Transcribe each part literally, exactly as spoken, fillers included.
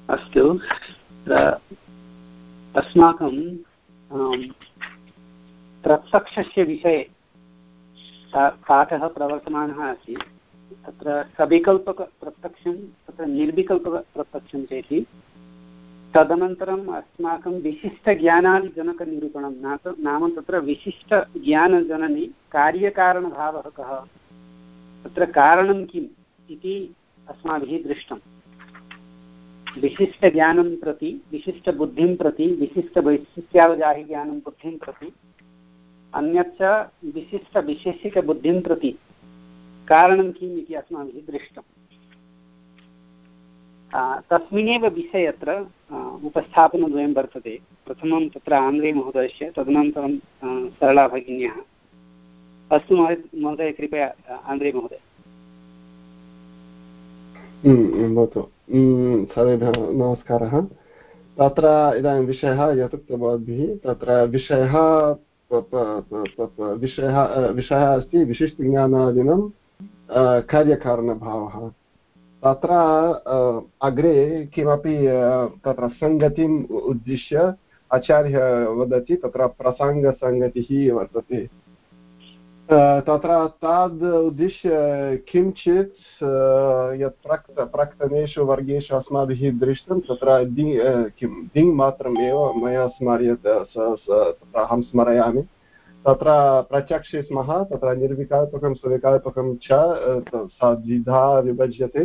अस्तु, अस्माकं प्रत्यक्षस्य विषये पाठः प्रवर्तमानः अस्ति। तत्र सविकल्पकप्रत्यक्षं तत्र निर्विकल्पकप्रत्यक्षं चेति तदनन्तरम् अस्माकं विशिष्टज्ञानादिजनकनिरूपणं नाम तत्र विशिष्टज्ञानजनने कार्यकारणभावः कः, तत्र कारणं किम् इति अस्माभिः दृष्टं। विशिष्टज्ञानं प्रति, विशिष्टबुद्धिं प्रति, विशिष्टवैशिष्ट्यावगाहिज्ञानं बुद्धिं प्रति, अन्यच्च विशिष्टविशेषिकबुद्धिं प्रति कारणं किम् इति अस्माभिः दृष्टम्। तस्मिन्नेव विषये अत्र उपस्थापनद्वयं वर्तते। प्रथमं तत्र आन्द्रे महोदयस्य, तदनन्तरं सरला भगिन्याः। अस्तु महोदय, कृपया आन्द्रे महोदय। भवतु, सर्वेभ्यः नमस्कारः। तत्र इदानीं विषयः यत् भवद्भिः तत्र विषयः विषयः विषयः अस्ति विशिष्टज्ञानादीनां कार्यकारणभावः। तत्र अग्रे किमपि तत्र सङ्गतिम् उद्दिश्य आचार्यः वदति, तत्र प्रसङ्गसङ्गतिः वर्तते। तत्र तद् उद्दिश्य किञ्चित् यत् प्रक्त प्राक्तनेषु वर्गेषु अस्माभिः दृष्टं, तत्र दि किं दिङ्मात्रमेव मया स्मर्यते, तत्र अहं स्मरयामि। तत्र प्रत्यक्षे स्मः, तत्र निर्विकल्पकं सविकल्पकं च सा द्विधा विभज्यते।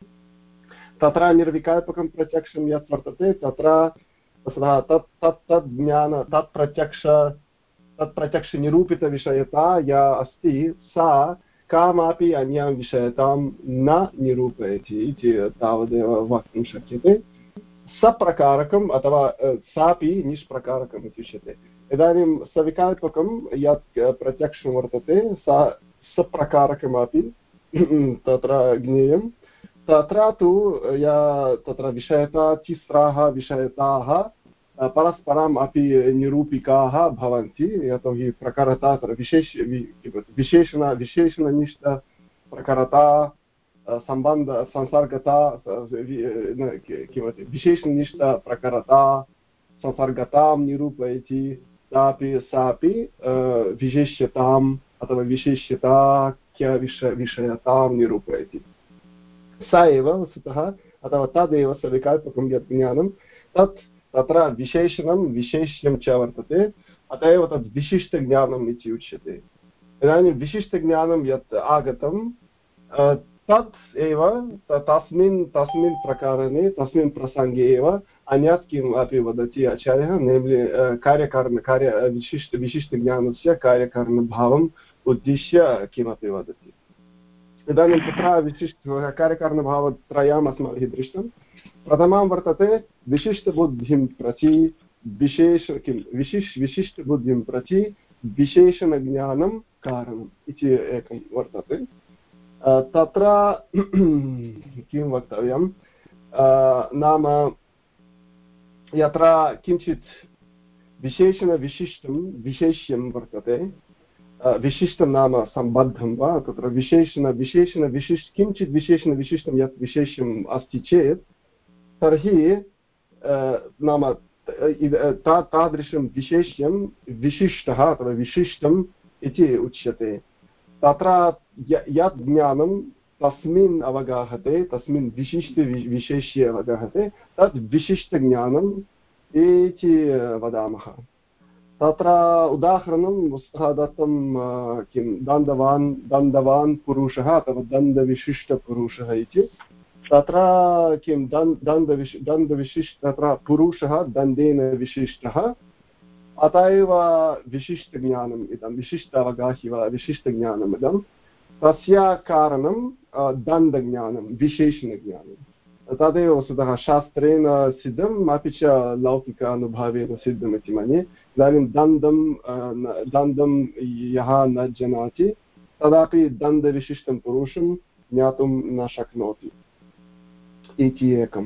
तत्र निर्विकल्पकं प्रत्यक्षं यत् वर्तते तत्र तत् तत् तद् ज्ञान तत् प्रत्यक्ष तत् प्रत्यक्षनिरूपितविषयता या अस्ति सा कामापि अन्यां विषयतां न निरूपयति इति तावदेव वक्तुं शक्यते। सप्रकारकम् अथवा सापि निष्प्रकारकम् इति उच्यते। इदानीं सविकल्पकं यत् प्रत्यक्षं वर्तते सा सप्रकारकमपि तत्र ज्ञेयं। तत्र तु या तत्र विषयता तिस्राः विषयताः परस्परम् अपि निरूपिकाः भवन्ति, यतोहि प्रकारता तत्र विशेष विशेषण विशेषणनिष्ठ प्रकारता सम्बन्ध संसर्गता किमपि विशेषनिष्ठ प्रकारता संसर्गतां निरूपयति। सापि सापि विशेष्यताम् अथवा विशेष्यताख्य विषयतां निरूपयति। स एव वस्तुतः अथवा तदेव सविकल्पकं यत् ज्ञानं तत् तत्र विशेषणं विशेष्यं च वर्तते, अत एव तद् विशिष्टज्ञानम् इति उच्यते। इदानीं विशिष्टज्ञानं यत् आगतं तत् एव तस्मिन् तस्मिन् प्रकारे तस्मिन् प्रसङ्गे एव अन्यत् किम् अपि वदति आचार्यः, नेम्लि कार्यकारण कार्य विशिष्ट विशिष्टज्ञानस्य कार्यकारणभावम् उद्दिश्य किमपि वदति। इदानीं तत्र विशिष्ट कार्यकारणभावत्रयम् अस्माभिः दृष्टं। प्रथमं वर्तते विशिष्टबुद्धिं प्रति विशेष किं विशिष् विशिष्टबुद्धिं प्रति विशेषणज्ञानं कारणम् इति एकं वर्तते। तत्र किं वक्तव्यं नाम यत्र किञ्चित् विशेषणविशिष्टं विशेष्यं वर्तते, विशिष्टं नाम सम्बद्धं वा, तत्र विशेषण विशेषणविशिष्ट किञ्चित् विशेषणविशिष्टं यत् विशेष्यम् अस्ति चेत् तर्हि नाम तादृशं विशेष्यं विशिष्टः अथवा विशिष्टम् इति उच्यते। तत्र यत् ज्ञानं तस्मिन् अवगाहते, तस्मिन् विशिष्टविशेष्ये अवगाहते, तद् विशिष्टज्ञानम् इति वदामः। तत्र उदाहरणं वस्तुतः दत्तं किं दण्डवान् दण्डवान् पुरुषः अथवा दण्डविशिष्टपुरुषः इति। तत्र किं दण्ड दण्डविशि दण्डविशिष्ट तत्र पुरुषः दण्डेन विशिष्टः, अत एव विशिष्टज्ञानम् इदं विशिष्ट अवगाहि वा विशिष्टज्ञानम् इदं। तस्य कारणं दण्डज्ञानं विशेषणज्ञानं। तदेव वस्तुतः शास्त्रेण सिद्धम् अपि च लौकिक अनुभवेन सिद्धम् इति मन्ये। इदानीं दण्डं दण्डं यः न जानाति तदापि दण्डविशिष्टं पुरुषं ज्ञातुं न शक्नोति इति एकम्।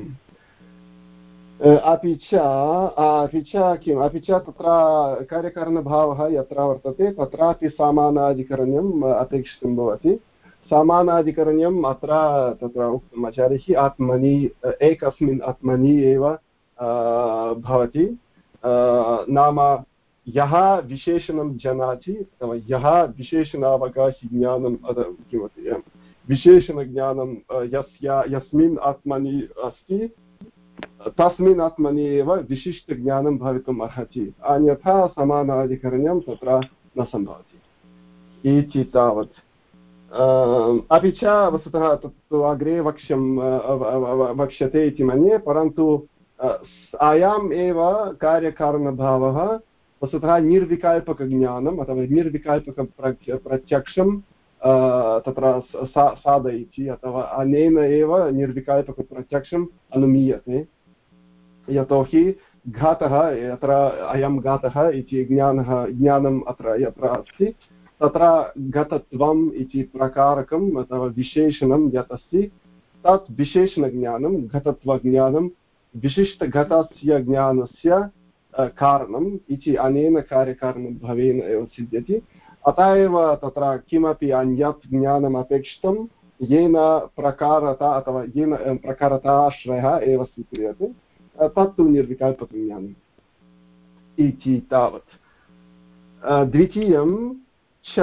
अपि च अपि च किम् अपि च तत्र कार्यकारणभावः यत्र वर्तते तत्रापि समानाधिकरण्यम् अपेक्षितं भवति। समानाधिकरण्यम् अत्र तत्र उक्तम् आचार्यैः आत्मनि एकस्मिन् आत्मनि एव भवति नाम यः विशेषणं जानाति अथवा यः विशेषणावकाशि ज्ञानं किमपि विशेषणज्ञानं यस्य यस्मिन् आत्मनि अस्ति तस्मिन् आत्मनि एव विशिष्टज्ञानं भवितुम् अर्हति अन्यथा समानाधिकरण्यं तत्र न सम्भवति इति तावत् अपि च वस्तुतः तत्तु अग्रे वक्ष्यं वक्ष्यते इति मन्ये परन्तु आयाम् एव कार्यकारणभावः वस्तुतः निर्विकल्पकज्ञानम् अथवा निर्विकल्पकप्रत्यक्षं तत्र साधयति अथवा अनेन एव निर्विकल्पकप्रत्यक्षम् अनुमीयते यतोहि घातः यत्र अयं घातः इति ज्ञानः ज्ञानम् अत्र यत्र अस्ति तत्र घतत्वम् इति प्रकारकम् अथवा विशेषणं यत् अस्ति तत् विशेषणज्ञानं घतत्वज्ञानं विशिष्टघटस्य ज्ञानस्य कारणम् इति अनेन कार्यकारणभावेन एव सिद्ध्यति अतः एव तत्र किमपि अन्यत् ज्ञानम् अपेक्षितं येन प्रकारता अथवा येन प्रकारताश्रयः एव स्वीक्रियते तत्तु निर्विकल्पकज्ञानम् इति तावत् द्वितीयं च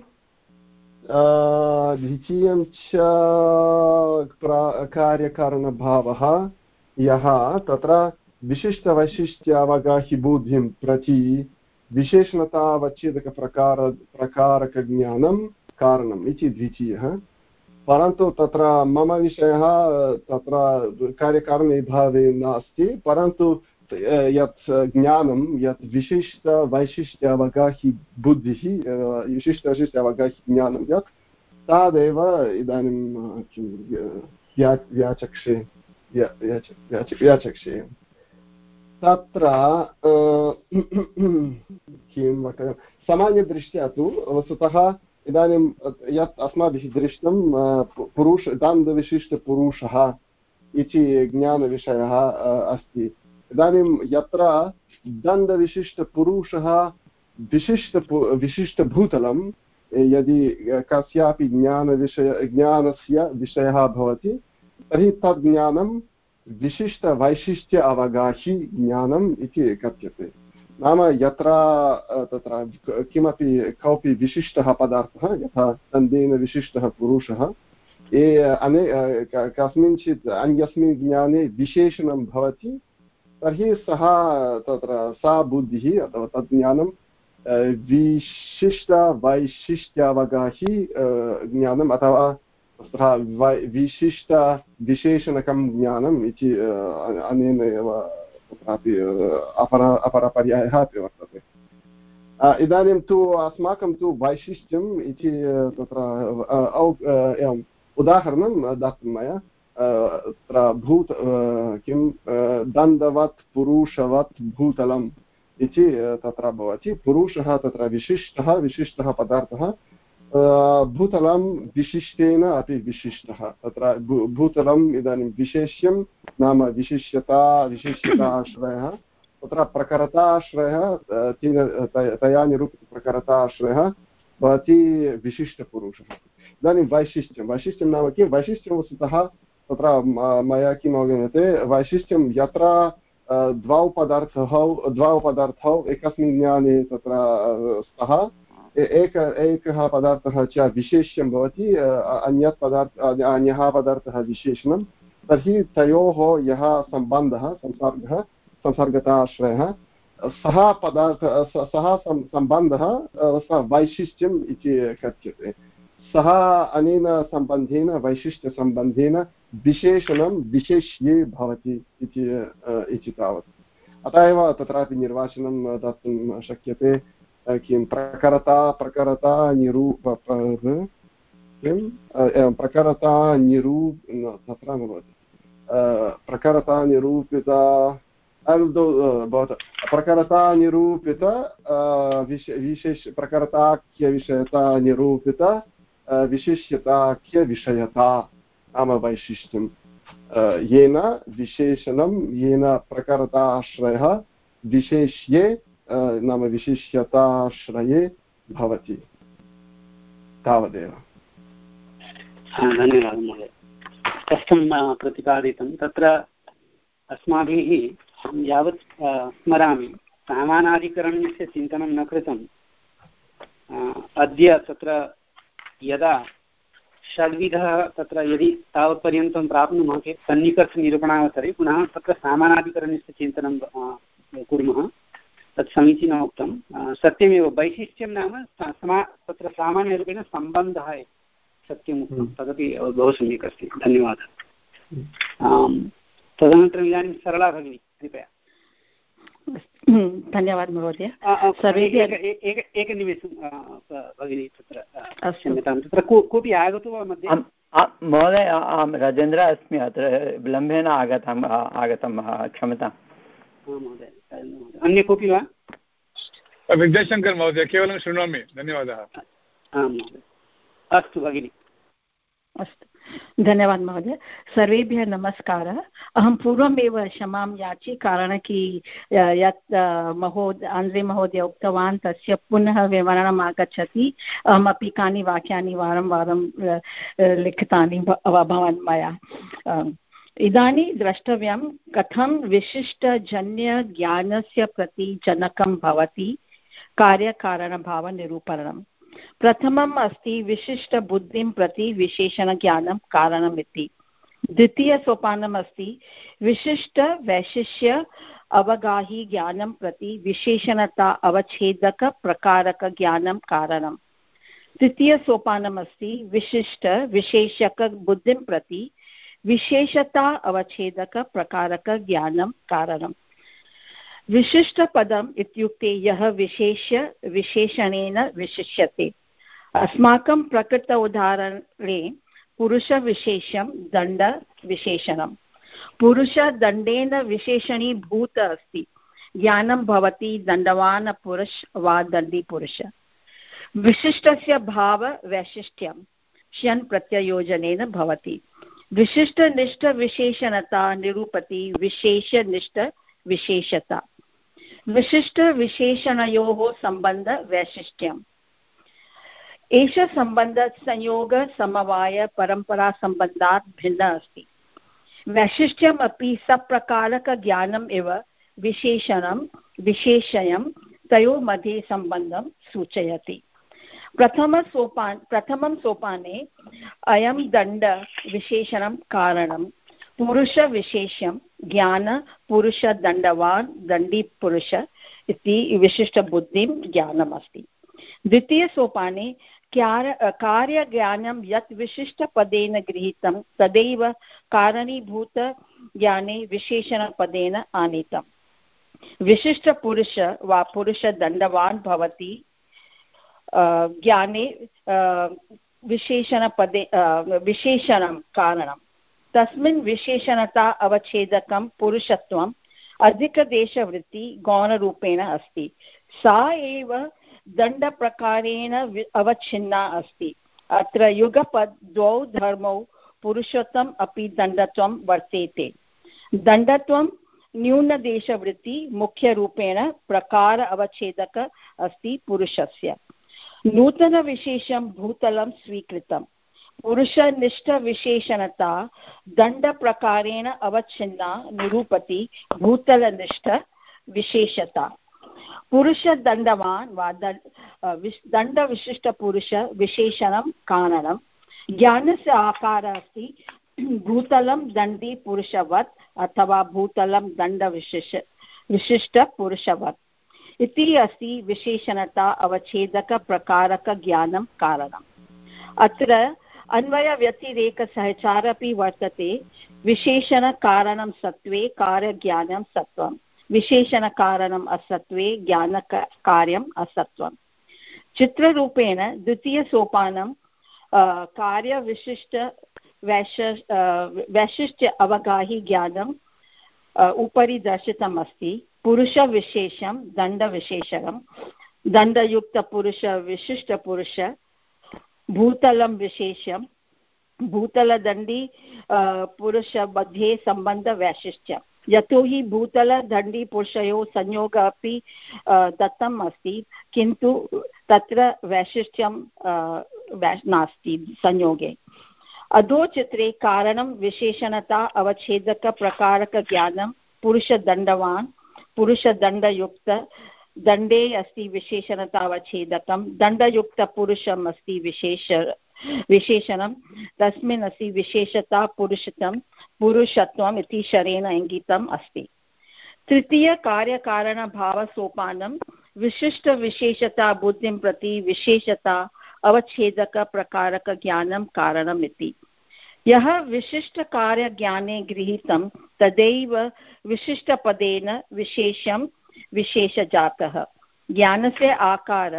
द्वितीयं च कार्यकारणभावः यः तत्र विशिष्टवैशिष्ट्यावगाहिबुद्धिं प्रति विशेषणतावच्छेदकप्रकार प्रकारकज्ञानं कारणम् इति द्वितीयः परन्तु तत्र मम विषयः तत्र कार्यकारणभावे नास्ति परन्तु यत् ज्ञानं यत् विशिष्टवैशिष्ट्यावगाहि बुद्धिः विशिष्टवैशिष्ट्यावगाहि ज्ञानं यत् तादेव इदानीं किं व्याचक्षे व्याचक्षे तत्र किं वक्तव्यं सामान्यदृष्ट्या तु वस्तुतः इदानीं यत् अस्माभिः दृष्टं पुरुष दान्दविशिष्टपुरुषः इति ज्ञानविषयः अस्ति इदानीं यत्र दन्दविशिष्टपुरुषः विशिष्ट विशिष्टभूतलं यदि कस्यापि ज्ञानविषय ज्ञानस्य विषयः भवति तर्हि तद् ज्ञानं विशिष्टवैशिष्ट्य अवगाहि ज्ञानम् इति कथ्यते नाम यत्र तत्र किमपि कोऽपि विशिष्टः पदार्थः यथा दन्देन विशिष्टः पुरुषः ये अने कस्मिंश्चित् अन्यस्मिन् ज्ञाने विशेषणं भवति तर्हि सः तत्र सा बुद्धिः अथवा तद् ज्ञानं विशिष्टवैशिष्ट्यावगाहि ज्ञानम् अथवा तत्र विशिष्टविशेषणकं ज्ञानम् इति अनेन एव तत्रापि अपर अपरपर्यायः अपि वर्तते इदानीं तु अस्माकं तु वैशिष्ट्यम् इति तत्र एवम् उदाहरणं दातुं मया तत्र भूत किं दण्डवत् पुरुषवत् भूतलम् इति तत्र भवति पुरुषः तत्र विशिष्टः विशिष्टः पदार्थः भूतलं विशिष्टेन अपि विशिष्टः तत्र भूतलम् इदानीं विशेष्यं नाम विशिष्यता विशिष्यताश्रयः तत्र प्रकरताश्रयः तेन तया निरूपितप्रकरताश्रयः भवति विशिष्टपुरुषः इदानीं वैशिष्ट्यं वैशिष्ट्यं नाम किं वैशिष्ट्यं वस्तुतः तत्र मया किम् अवगम्यते वैशिष्ट्यं यत्र द्वौ पदार्थौ द्वौ पदार्थौ एकस्मिन् ज्ञाने तत्र स्तः एक एकः पदार्थः च विशेष्यं भवति अन्यत् पदार्थ अन्यः पदार्थः विशेषणं तर्हि तयोः यः सम्बन्धः संसर्गः संसर्गताश्रयः सः पदार्थः सः सम्बन्धः सः वैशिष्ट्यम् इति कथ्यते सः अनेन सम्बन्धेन वैशिष्ट्यसम्बन्धेन विशेषणं विशेष्ये भवति इति तावत् अतः एव तत्रापि निर्वाचनं दातुं शक्यते किं प्रकरता प्रकरता निरूप किं प्रकरता निरूप तत्र न भवति प्रकरता निरूपिता भवतु प्रकरता निरूपित विशेष प्रकरताख्यविषयता निरूपित विशिष्यताख्यविषयता नाम वैशिष्ट्यं येन विशेषणं येन प्रकरताश्रयः विशेष्ये नाम विशिष्यताश्रये भवति तावदेव धन्यवादः महोदय। स्पष्टं प्रतिपादितं। तत्र अस्माभिः यावत् स्मरामि सामानाधिकरणस्य चिन्तनं न कृतम्। अद्य तत्र यदा षड्विधः तत्र यदि तावत्पर्यन्तं प्राप्नुमः चेत् सन्निकर्षनिरूपणावसरे पुनः तत्र सामानाधिकरणस्य चिन्तनं कुर्मः। तत् समीचीनम् उक्तं। सत्यमेव वैशिष्ट्यं नाम समा तत्र सामान्यरूपेण सम्बन्धः सत्यम् उक्तं, तदपि बहु सम्यक् अस्ति। धन्यवादः। तदनन्तरम् इदानीं सरला भगिनी कृपया। धन्यवादः महोदय। सर्वेभ्यः एकनिमेषं भगिनी तत्र क्षम्यतां, तत्र कोऽपि आगतो वा मध्ये? महोदय अहं राजेन्द्रः अस्मि, अत्र विलम्बेन आगतम् आगतं क्षम्यताम्। महोदय अन्य कोऽपि वा? विद्याशङ्कर महोदय, केवलं शृणोमि, धन्यवादः। आं महोदय, अस्तु भगिनि। अस्तु, धन्यवादः महोदय। सर्वेभ्यः नमस्कारः। अहं पूर्वमेव क्षमां याचे, कारणं कि यत् महोदय आन्द्रे महोदय उक्तवान् तस्य पुनः विवरणम् आगच्छति। अहमपि कानि वाक्यानि वारं वारं लिखितानि अभवन् मया। इदानीं द्रष्टव्यं कथं विशिष्टजन्यज्ञानस्य प्रति जनकं भवति कार्यकारणभावनिरूपणम्। प्रथमम् अस्ति विशिष्टबुद्धिं प्रति विशेषणज्ञानं कारणम् इति। द्वितीयसोपानम् अस्ति विशिष्टवैशिष्य अवगाही ज्ञानं प्रति विशेषणता अवच्छेदकप्रकारकज्ञानं कारणम्। तृतीयसोपानम् अस्ति विशिष्टविशेषकबुद्धिं प्रति विशेषता अवच्छेदकप्रकारकज्ञानं कारणम्। विशिष्टपदम् इत्युक्ते यः विशेष्य विशेषणेन विशिष्यते। अस्माकं प्रकृत उदाहरणे पुरुषविशेषं दण्डविशेषणं। पुरुषदण्डेन विशेषणीभूत अस्ति। ज्ञानं भवति दण्डवान् पुरुष वा दण्डीपुरुष। विशिष्टस्य भाववैशिष्ट्यं श्यन् प्रत्ययोजनेन भवति। विशिष्टनिष्ठविशेषणता निरूपति विशेषनिष्ठविशेषता। विशिष्टविशेषणयोः सम्बन्धवैशिष्ट्यम्। एषः सम्बन्धः संयोगसमवायपरम्परासम्बन्धात् भिन्नः अस्ति। वैशिष्ट्यम् अपि सप्रकारकज्ञानम् इव विशेषणं विशेषयं तयोः मध्ये सम्बन्धं सूचयति। प्रथमसोपान प्रथमं सोपाने अयं दण्डविशेषणं कारणं पुरुषविशेषं ज्ञान पुरुषदण्डवान् दण्डीपुरुष इति विशिष्टबुद्धिं ज्ञानमस्ति। द्वितीयसोपाने कार्यज्ञानं यत् विशिष्टपदेन गृहीतं तदैव कारणीभूतज्ञाने विशेषणपदेन आनीतम्। विशिष्टपुरुष वा पुरुषदण्डवान् भवति ज्ञाने विशेषणपदे विशेषणं कारणं। तस्मिन् विशेषणता अवच्छेदकं पुरुषत्वम् अधिकदेशवृत्ति गौणरूपेण अस्ति। सा एव दण्डप्रकारेण अवच्छिन्ना अस्ति। अत्र युगपद् द्वौ धर्मौ पुरुषत्वम् अपि दण्डत्वं वर्तेते। दण्डत्वं न्यूनदेशवृत्ति मुख्यरूपेण प्रकार अवच्छेदक अस्ति पुरुषस्य। नूतनविशेषं भूतलं स्वीकृतम्। पुरुषनिष्ठविशेषणता दण्डप्रकारेण अवच्छिन्ना निरूपति भूतलनिष्ठविशेषता। पुरुषदण्डवान् वा दण्डविशिष्टपुरुष विशेषणं कारणं। ज्ञानस्य आकारः अस्ति भूतलं दण्डी पुरुषवत् अथवा भूतलं दण्डविशिष्ट विशिष्टपुरुषवत् इति अस्ति विशेषणता अवच्छेदकप्रकारकज्ञानं कारणम्। अत्र अन्वयव्यतिरेकसहचारपि वर्तते। विशेषणकारणं सत्त्वे कार्यज्ञानं सत्त्वं। विशेषणकारणम् असत्त्वे ज्ञानकार्यम् असत्त्वम्। चित्ररूपेण द्वितीयसोपानं कार्यविशिष्ट वैश वैशिष्ट्य अवगाही ज्ञानम् उपरि दर्शितम् अस्ति। पुरुषविशेषं दण्डविशेषणं दण्डयुक्तपुरुषविशिष्टपुरुष भूतलं विशेषं भूतलदण्डी पुरुष मध्ये सम्बन्धवैशिष्ट्यम्। यतोहि भूतलदण्डीपुरुषयोः संयोगः अपि दत्तम् अस्ति, किन्तु तत्र वैशिष्ट्यं नास्ति संयोगे। अधोचित्रे कारणं विशेषणता अवच्छेदकप्रकारकज्ञानं पुरुषदण्डवान् पुरुषदण्डयुक्त दण्डे अस्ति विशेषणतावच्छेदकं दण्डयुक्तपुरुषम् अस्ति विशेष विशेषणं तस्मिन् अस्ति विशेषता पुरुषत्वं पुरुषत्वम् इति शरेण इङ्गितम् अस्ति। तृतीयकार्यकारणभावसोपानं विशिष्टविशेषता बुद्धिं प्रति विशेषता अवच्छेदकप्रकारकज्ञानं कारणम् इति। यः विशिष्टकार्यज्ञाने गृहीतं तदैव विशिष्टपदेन विशेषं विशेषजातः। ज्ञानस्य आकार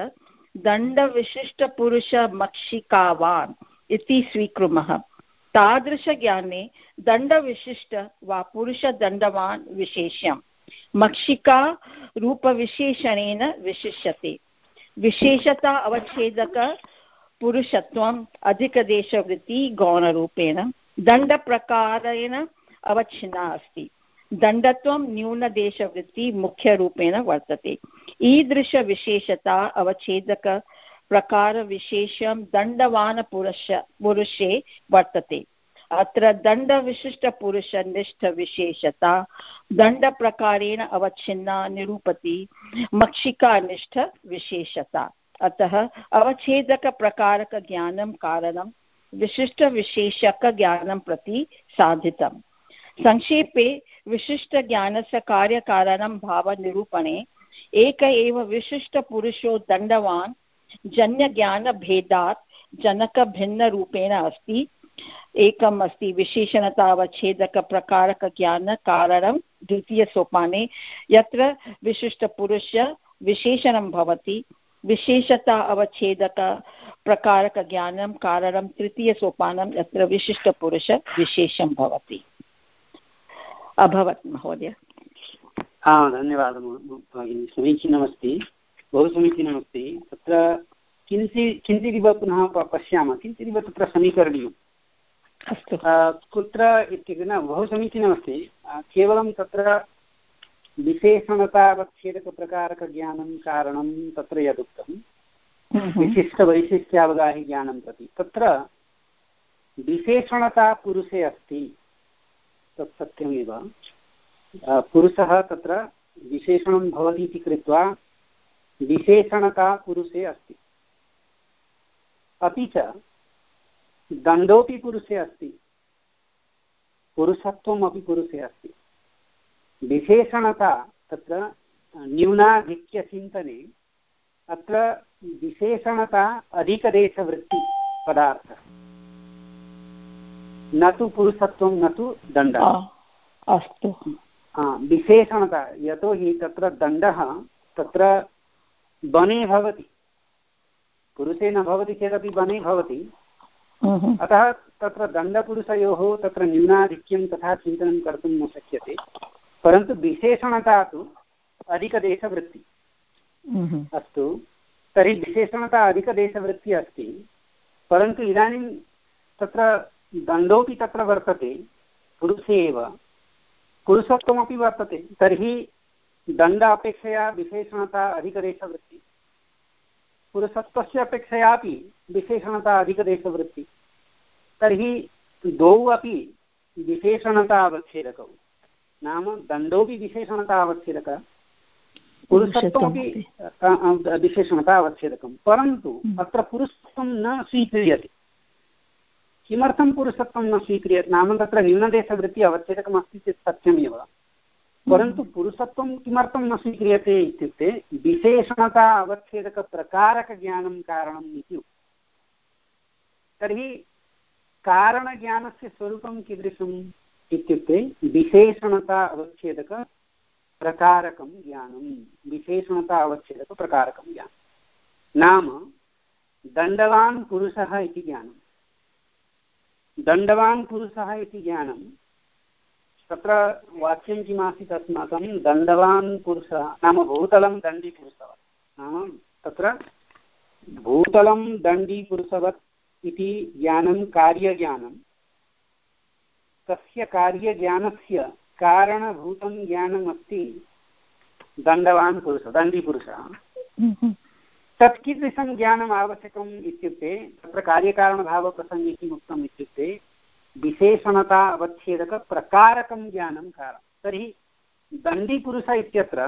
दण्डविशिष्टपुरुषमक्षिकावान् इति स्वीकुर्मः। तादृशज्ञाने दण्डविशिष्ट वा पुरुषदण्डवान् विशेष्यं मक्षिका रूपविशेषणेन विशिष्यते। विशेषता अवच्छेदक पुरुषत्वम् अधिकदेशवृत्ति गौणरूपेण दण्डप्रकारेण अवच्छिन्ना अस्ति। दण्डत्वं न्यूनदेशवृत्ति मुख्यरूपेण वर्तते। ईदृशविशेषता अवच्छेदक प्रकारविशेषं दण्डवान् पुरुष पुरुषे वर्तते। अत्र दण्डविशिष्टपुरुषनिष्ठविशेषता दण्डप्रकारेण अवच्छिन्ना निरूपति मक्षिकानिष्ठविशेषता। अतः अवच्छेदकप्रकारकज्ञानं कारणं विशिष्टविशेषकज्ञानं प्रति साधितम्। संक्षेपे विशिष्टज्ञानस्य कार्यकारणं भावनिरूपणे एक एव विशिष्टपुरुषो दण्डवान् जन्यज्ञानभेदात् जनकभिन्नरूपेण अस्ति। एकम् अस्ति विशेषणतावच्छेदकप्रकारकज्ञानकारणं द्वितीयसोपाने यत्र विशिष्टपुरुष विशेषणं भवति विशेषता अवच्छेदकप्रकारकज्ञानं कारणं तृतीयसोपानं यत्र विशिष्टपुरुष विशेषं भवति। अभवत् महोदय। हा धन्यवादः भगिनी, समीचीनमस्ति, बहु समीचीनमस्ति। तत्र किञ्चित् किञ्चिदिव पुनः पश्यामः, किञ्चिदिव तत्र समीकरणीयम्। अस्तु। कुत्र इत्युक्ते न बहु समीचीनमस्ति, केवलं तत्र विशेषणतावच्छेदकप्रकारकज्ञानं कारणं तत्र यदुक्तं विशिष्टवैशिष्ट्यावगाहिज्ञानं प्रति तत्र विशेषणता पुरुषे अस्ति तत् सत्यमेव। पुरुषः तत्र विशेषणं भवति इति कृत्वा विशेषणता पुरुषे अस्ति। अपि च दण्डोऽपि पुरुषे अस्ति, पुरुषत्वम् अपि पुरुषे अस्ति। विशेषणता तत्र न्यूनाधिक्यचिन्तने अत्र विशेषणता अधिकदेशवृत्तिपदार्थः, न तु पुरुषत्वं न तु दण्डः। अस्तु। विशेषणता यतोहि तत्र दण्डः तत्र वने भवति, पुरुषे न भवति चेदपि वने भवति। अतः तत्र दण्डपुरुषयोः तत्र न्यूनाधिक्यं तथा चिन्तनं कर्तुं न शक्यते, परन्तु विशेषणता तु अधिकदेशवृत्ति। अस्तु, तर्हि विशेषणता अधिकदेशवृत्तिः अस्ति, परन्तु इदानीं तत्र दण्डोऽपि तत्र वर्तते, पुरुषे एव पुरुषत्वमपि वर्तते। तर्हि दण्ड अपेक्षया विशेषणता अधिकदेशवृत्ति, पुरुषत्वस्य अपेक्षयापि विशेषणता अधिकदेशवृत्ति। तर्हि द्वौ अपि विशेषणता अवच्छेदकौ, नाम दण्डोऽपि विशेषणता अवच्छेदकः, पुरुषत्वमपि विशेषणता अवच्छेदकं, परन्तु अत्र पुरुषत्वं न स्वीक्रियते। किमर्थं पुरुषत्वं न स्वीक्रियते नाम तत्र न्यूनदेशवृत्तिः अवच्छेदकम् अस्ति चेत् सत्यमेव, परन्तु पुरुषत्वं किमर्थं न स्वीक्रियते इत्युक्ते विशेषणता अवच्छेदकप्रकारकज्ञानं कारणम् इति उक्तं। तर्हि कारणज्ञानस्य स्वरूपं कीदृशम् इत्युक्ते विशेषणता अवच्छेदकप्रकारकं ज्ञानं, विशेषणता अवच्छेदकप्रकारकं ज्ञानं नाम दण्डवान् पुरुषः इति ज्ञानं। दण्डवान् पुरुषः इति ज्ञानं तत्र वाक्यं किमासीत् अस्माकं, दण्डवान् पुरुषः नाम भूतलं दण्डीपुरुषवत्, नाम तत्र भूतलं दण्डीपुरुषवत् इति ज्ञानं कार्यज्ञानं। तस्य कार्यज्ञानस्य कारणभूतं ज्ञानमस्ति दण्डवान् पुरुषः, दण्डीपुरुषः। तत् कीदृशं ज्ञानम् आवश्यकम् इत्युक्ते तत्र कार्यकारणभावप्रसङ्गे किम् उक्तम् इत्युक्ते विशेषणता अवच्छेदकप्रकारकं ज्ञानं कारं। तर्हि दण्डीपुरुष इत्यत्र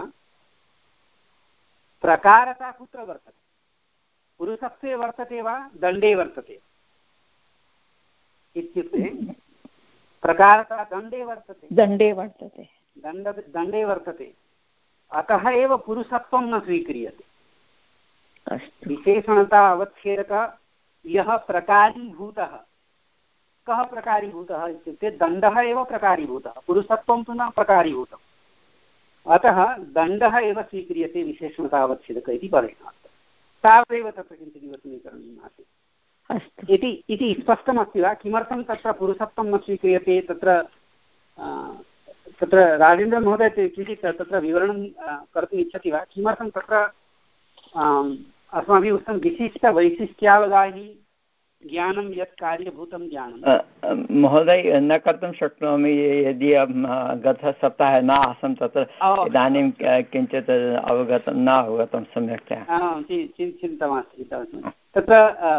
प्रकारता कुत्र वर्तते? पुरुषत्वे वर्तते वा दण्डे वर्तते इत्युक्ते प्रकारता दण्डे वर्तते दण्डे वर्तते दण्ड दण्डे वर्तते अतः एव पुरुषत्वं न स्वीक्रियते। विशेषणता अवच्छेदक यः प्रकारीभूतः, कः प्रकारीभूतः इत्युक्ते दण्डः एव प्रकारीभूतः, पुरुषत्वं तु न प्रकारीभूतम्। अतः दण्डः एव स्वीक्रियते विशेषणता अवच्छेदक इति पदेन। तावदेव तत्र किञ्चित् विवरणीकरणीयम् आसीत् इति इति स्पष्टमस्ति वा? किमर्थं तत्र पुरुषत्वं न स्वीक्रियते? तत्र तत्र राजेन्द्रमहोदय किञ्चित् तत्र विवरणं कर्तुम् इच्छति वा? किमर्थं तत्र अस्माभिः उक्तं विशिष्टवैशिष्ट्यावगाही ज्ञानं यत् कार्यभूतं ज्ञानं? महोदय न कर्तुं शक्नोमि यदि गतसप्ताहे न आसं तत्र इदानीं किञ्चित् अवगतं न अवगतं सम्यक्तया। चिन्ता मास्तु तत्र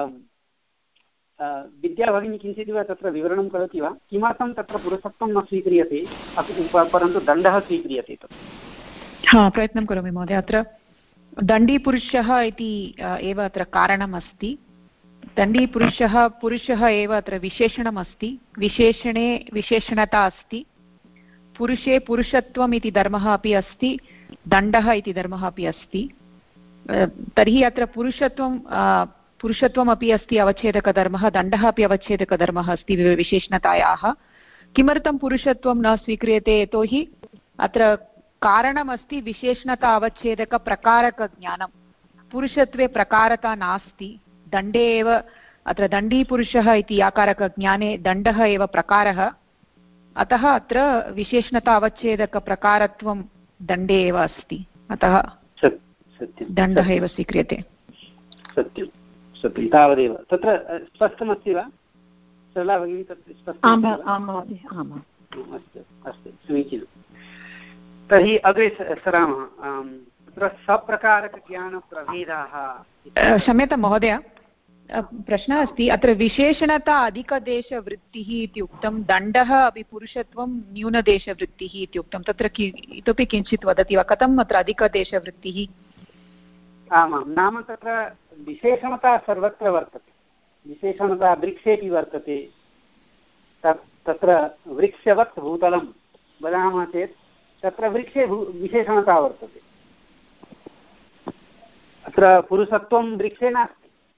विद्या भगिनी किञ्चिदिव तत्र विवरणं करोति वा? किमर्थं तत्र पुरुषत्वं न स्वीक्रियते परन्तु दण्डः स्वीक्रियते? हा, प्रयत्नं करोमि महोदय। अत्र दण्डीपुरुषः इति एव अत्र कारणम् अस्ति। दण्डीपुरुषः पुरुषः एव अत्र विशेषणम् अस्ति, विशेषणे विशेषणता अस्ति, पुरुषे पुरुषत्वम् इति धर्मः अपि अस्ति, दण्डः इति धर्मः अपि अस्ति। तर्हि अत्र पुरुषत्वं पुरुषत्वमपि अस्ति अवच्छेदकधर्मः, दण्डः अपि अवच्छेदकधर्मः अस्ति विशेषणतायाः। किमर्थं पुरुषत्वं न स्वीक्रियते? यतोहि अत्र कारणमस्ति विशेषणता अवच्छेदकप्रकारकज्ञानं। पुरुषत्वे प्रकारता नास्ति, दण्डे एव अत्र दण्डीपुरुषः इति आकारकज्ञाने दण्डः एव प्रकारः। अतः अत्र विशेषणता अवच्छेदकप्रकारत्वं दण्डे एव अस्ति, अतः दण्डः एव स्वीक्रियते। सत्यं सत्यं तावदेव। तत्र स्पष्टमस्ति वा सरला भगिनी? तत्र स्पष्टम्? अस्तु अस्तु, समीचीनं। तर्हि अग्रे सरामः। तत्र सप्रकारकज्ञानप्रभेदाः। क्षम्यतां महोदय, प्रश्नः अस्ति। अत्र विशेषणता अधिकदेशवृत्तिः इति उक्तं, दण्डः अपि पुरुषत्वं न्यूनदेशवृत्तिः इति उक्तं। तत्र इतोपि किञ्चित् वदति वा? कथम् अत्र अधिकदेशवृत्तिः? आमां, नाम तत्र विशेषणता सर्वत्र वर्तते। विशेषणता वृक्षेपि वर्तते। तत्र वृक्षवत् भूतलं वदामः चेत् तत्र वृक्षे भू विशेषणता वर्तते। अत्र पुरुषत्वं वृक्षे नास्ति।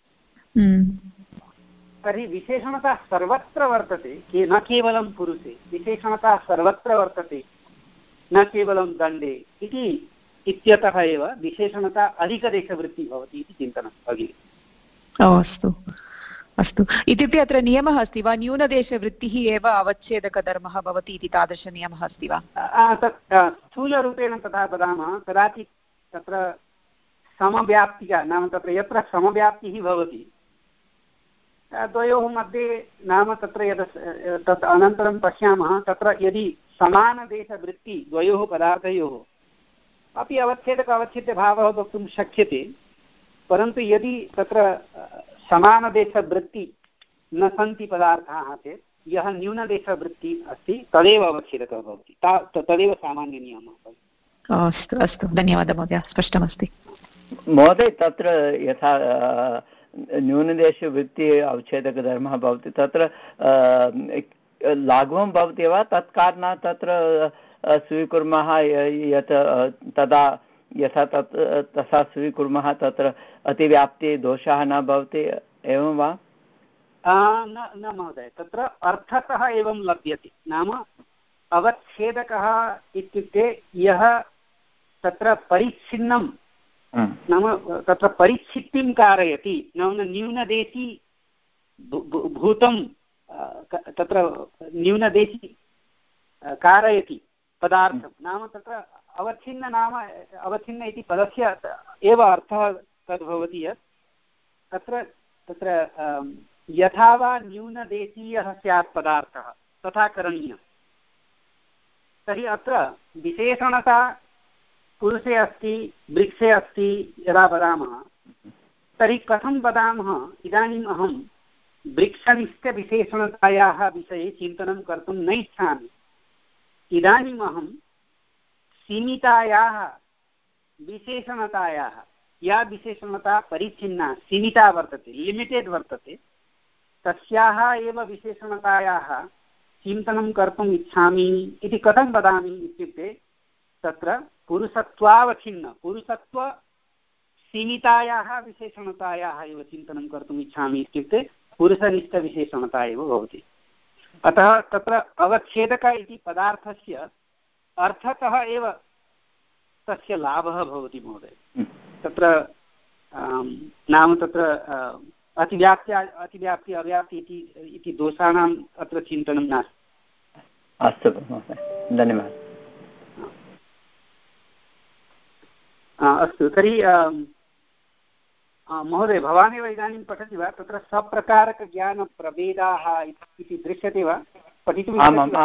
तर्हि विशेषणता सर्वत्र वर्तते, न केवलं पुरुषे। विशेषणता सर्वत्र वर्तते, न केवलं दण्डे इति इत्यतः एव विशेषणता अधिकदेशवृत्तिः भवति इति चिन्तनं भगिनि। अस्तु अस्तु। इत्युक्ते अत्र नियमः अस्ति वा? न्यूनदेशवृत्तिः एव अवच्छेदकधर्मः भवति इति तादृशनियमः अस्ति वा? तत् स्थूलरूपेण तथा वदामः। कदाचित् तत्र समव्याप्तिः, नाम तत्र यत्र समव्याप्तिः भवति द्वयोः मध्ये, नाम तत्र यद् तत् अनन्तरं पश्यामः, तत्र यदि समानदेशवृत्ति द्वयोः पदार्थयोः अपि अवच्छेदक अवच्छेद्यभावः वक्तुं शक्यते, परन्तु यदि तत्र समानदेशवृत्ति न सन्ति पदार्थाः चेत् यः न्यूनदेशवृत्ति अस्ति तदेव अवच्छेदकः भवति। तदेव सामान्यनियमः। अस्तु अस्तु, धन्यवादः महोदय, स्पष्टमस्ति। महोदय, तत्र यथा न्यूनदेशवृत्ति अवच्छेदकधर्मः भवति, तत्र लाघवं भवति वा? तत्कारणात् तत्र स्वीकुर्मः यत् तदा यथा तत् तथा स्वीकुर्मः तत्र अतिव्याप्ति दोषः न भवति, एवं वा? न न महोदय, तत्र अर्थतः एवं लभ्यते। नाम अवच्छेदकः इत्युक्ते यः तत्र परिच्छिन्नं, नाम तत्र परिच्छित्तिं कारयति, नाम न्यूनदेशी भूतं तत्र न्यूनदेशी कारयति पदार्थं। नाम तत्र अवच्छिन्न, नाम अवच्छिन्न इति पदस्य एव अर्थः तद्भवति यत् तत्र तत्र यथा वा न्यूनदेशीयः स्यात् पदार्थः तथा करणीयं। तर्हि अत्र विशेषणता पुरुषे अस्ति, वृक्षे अस्ति यदा वदामः, तर्हि कथं वदामः इदानीम् अहं वृक्षनिष्ठविशेषणतायाः विषये चिन्तनं कर्तुं न इच्छामि। इदानीम् अहं सीमितायाः विशेषणतायाः या विशेषणता परिच्छिन्ना सीमिता वर्तते, लिमिटेड् वर्तते, तस्याः एव विशेषणतायाः चिन्तनं कर्तुम् इच्छामि इति कथं वदामि इत्युक्ते तत्र पुरुषत्वावच्छिन्न पुरुषत्व सीमितायाः विशेषणतायाः एव चिन्तनं कर्तुम् इच्छामि इत्युक्ते पुरुषनिष्ठविशेषणता एव भवति। अतः तत्र अवच्छेदक इति पदार्थस्य अर्थतः एव तस्य लाभः भवति महोदय। तत्र नाम तत्र अतिव्याप्त्या अतिव्याप्ति अव्याप्ति इति दोषाणाम् अत्र चिन्तनं नास्ति। अस्तु महोदय, धन्यवादः। अस्तु, तर्हि महोदय भवानेव इदानीं पठति वा? तत्र सप्रकारकज्ञानप्रभेदाः इति दृश्यते वा? पठितुम्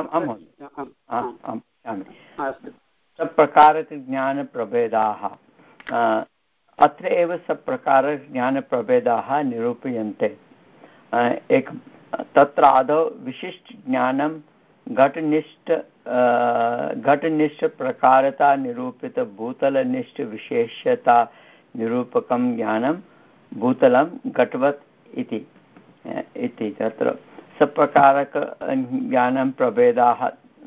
अस्तु। सप्रकारकज्ञानप्रभेदाः अत्र एव सप्रकारज्ञानप्रभेदाः निरूप्यन्ते। एक तत्र आदौ विशिष्टज्ञानं घटनिष्ठ घटनिष्ठप्रकारता निरूपितभूतलनिष्ठविशेष्यता निरूपकं ज्ञानं भूतलं घटवत् इति इति तत्र सप्रकारक ज्ञानं प्रभेदाः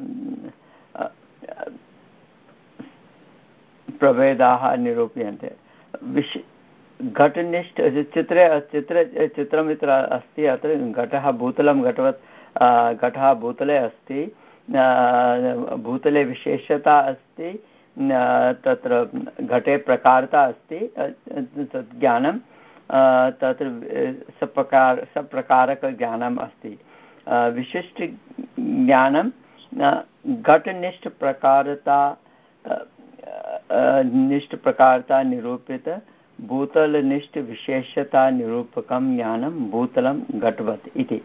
प्रभेदाः निरूप्यन्ते। विश घटनिष्ठ चित्रे चित्र चित्रमित्र अस्ति। अत्र घटः भूतलं घटवत् घटः भूतले अस्ति, भूतले विशेषता अस्ति, तत्र घटे प्रकारता अस्ति, तत् ज्ञानं तत्र सप्रकार सप्रकारकज्ञानम् अस्ति। विशिष्टज्ञानं घटनिष्ठप्रकारता निष्ठप्रकारता निरूपित भूतलनिष्ठविशेषता निरूपकं ज्ञानं भूतलं घटवत् इति।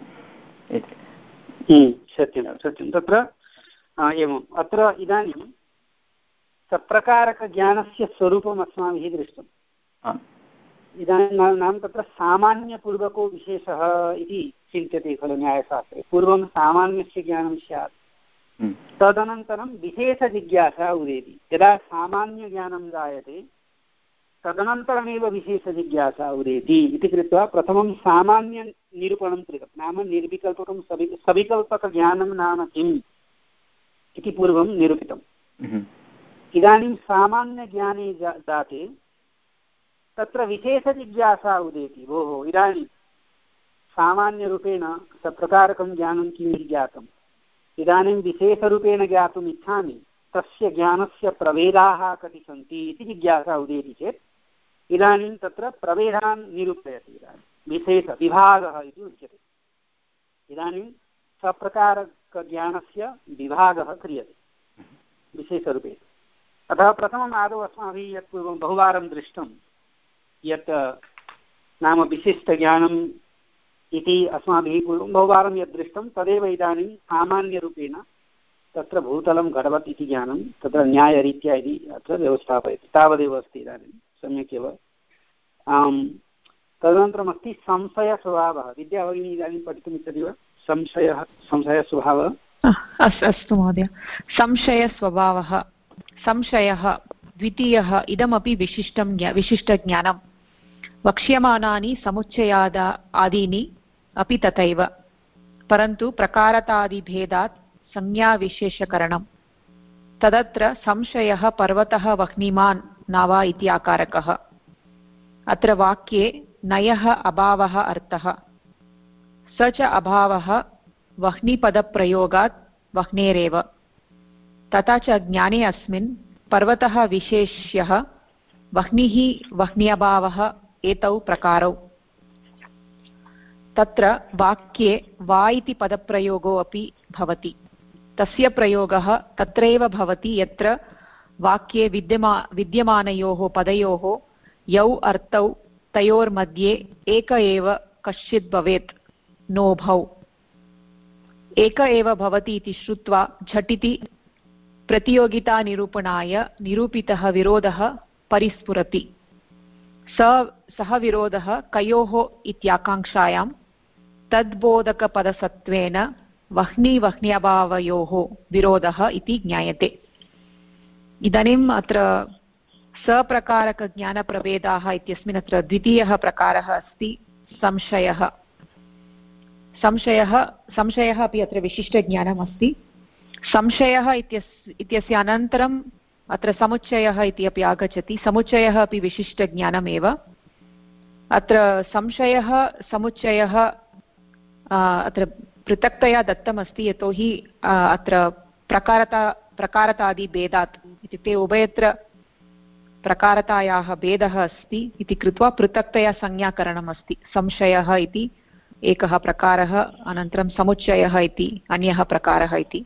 सत्यं सत्यं। तत्र एवम् अत्र इदानीं सप्रकारकज्ञानस्य स्वरूपम् अस्माभिः दृष्टम्। इदानीं नाम तत्र सामान्यपूर्वको विशेषः इति चिन्त्यते खलु न्यायशास्त्रे। पूर्वं सामान्यस्य ज्ञानं स्यात्, तदनन्तरं विशेषजिज्ञासा उदेति। यदा सामान्यज्ञानं जायते तदनन्तरमेव विशेषजिज्ञासा उदेति इति कृत्वा प्रथमं सामान्यनिरूपणं कृतं। नाम निर्विकल्पकं सवि सविकल्पकज्ञानं नाम किम् इति पूर्वं निरूपितम्। इदानीं सामान्यज्ञाने जाते तत्र विशेषजिज्ञासा उदेति। भोः इदानीं सामान्यरूपेण सप्रकारकं ज्ञानं किम् ज्ञातम्, इदानीं विशेषरूपेण ज्ञातुम् इच्छामि, तस्य ज्ञानस्य प्रभेदाः कति सन्ति इति जिज्ञासा उदेति चेत् इदानीं तत्र प्रभेदान् निरूपयति। इदानीं विशेषविभागः इति उच्यते। इदानीं सप्रकारकज्ञानस्य विभागः क्रियते विशेषरूपेण। अतः प्रथमम् आदौ अस्माभिः यत् पूर्वं बहुवारं दृष्टं यत् नाम विशिष्टज्ञानम् इति अस्माभिः पूर्वं बहुवारं यद् दृष्टं तदेव इदानीं सामान्यरूपेण तत्र भूतलं घटवत् इति ज्ञानं तत्र न्यायरीत्या इति अत्र व्यवस्थापयति। तावदेव अस्ति इदानीं, सम्यक् एव। तदनन्तरमस्ति संशयस्वभावः। विद्या भगिनी इदानीं पठितुम् इच्छति वा? संशयः संशयस्वभावः। अस्तु महोदय। संशयस्वभावः संशयः द्वितीयः इदमपि विशिष्टं विशिष्टज्ञानं वक्ष्यमानानि समुच्चयाद आदीनि अपि तथैव, परन्तु प्रकारतादिभेदात् संज्ञाविशेषकरणं। तदत्र संशयः पर्वतः वह्निमान् न वा इति आकारकः। अत्र वाक्ये नयः अभावः अर्थः, स च अभावः वह्निपदप्रयोगात् वह्नेरेव। तथा च ज्ञाने अस्मिन् पर्वतः विशेष्यः, वह्निः वह्न्यभावः एतौ प्रकारौ। तत्र वाक्ये वा इति पदप्रयोगो अपि भवति। तस्य प्रयोगः तत्रैव भवति यत्र वाक्ये विद्यमा विद्यमानयोः पदयोः यौ अर्थौ तयोर्मध्ये एक एव कश्चित् भवेत्, नोभौ। एक एव भवति इति श्रुत्वा झटिति प्रतियोगितानिरूपणाय निरूपितः विरोधः परिस्फुरति। स सः विरोधः कयोः इत्याकाङ्क्षायां तद्बोधकपदसत्त्वेन वह्नि वह्न्यभावयोः विरोधः इति ज्ञायते। इदानीम् अत्र सप्रकारकज्ञानप्रभेदाः इत्यस्मिन् अत्र द्वितीयः प्रकारः अस्ति संशयः। संशयः संशयः अपि अत्र विशिष्टज्ञानम् अस्ति। संशयः इत्यस्य इत्यस्य अनन्तरम् अत्र समुच्चयः इति अपि आगच्छति। समुच्चयः अपि विशिष्टज्ञानमेव। अत्र संशयः समुच्चयः अत्र पृथक्तया दत्तमस्ति, यतोहि अत्र प्रकारता प्रकारतादिभेदात् इत्युक्ते उभयत्र प्रकारतायाः भेदः अस्ति इति कृत्वा पृथक्तया संज्ञाकरणम् अस्ति। संशयः इति एकः प्रकारः, अनन्तरं समुच्चयः इति अन्यः प्रकारः इति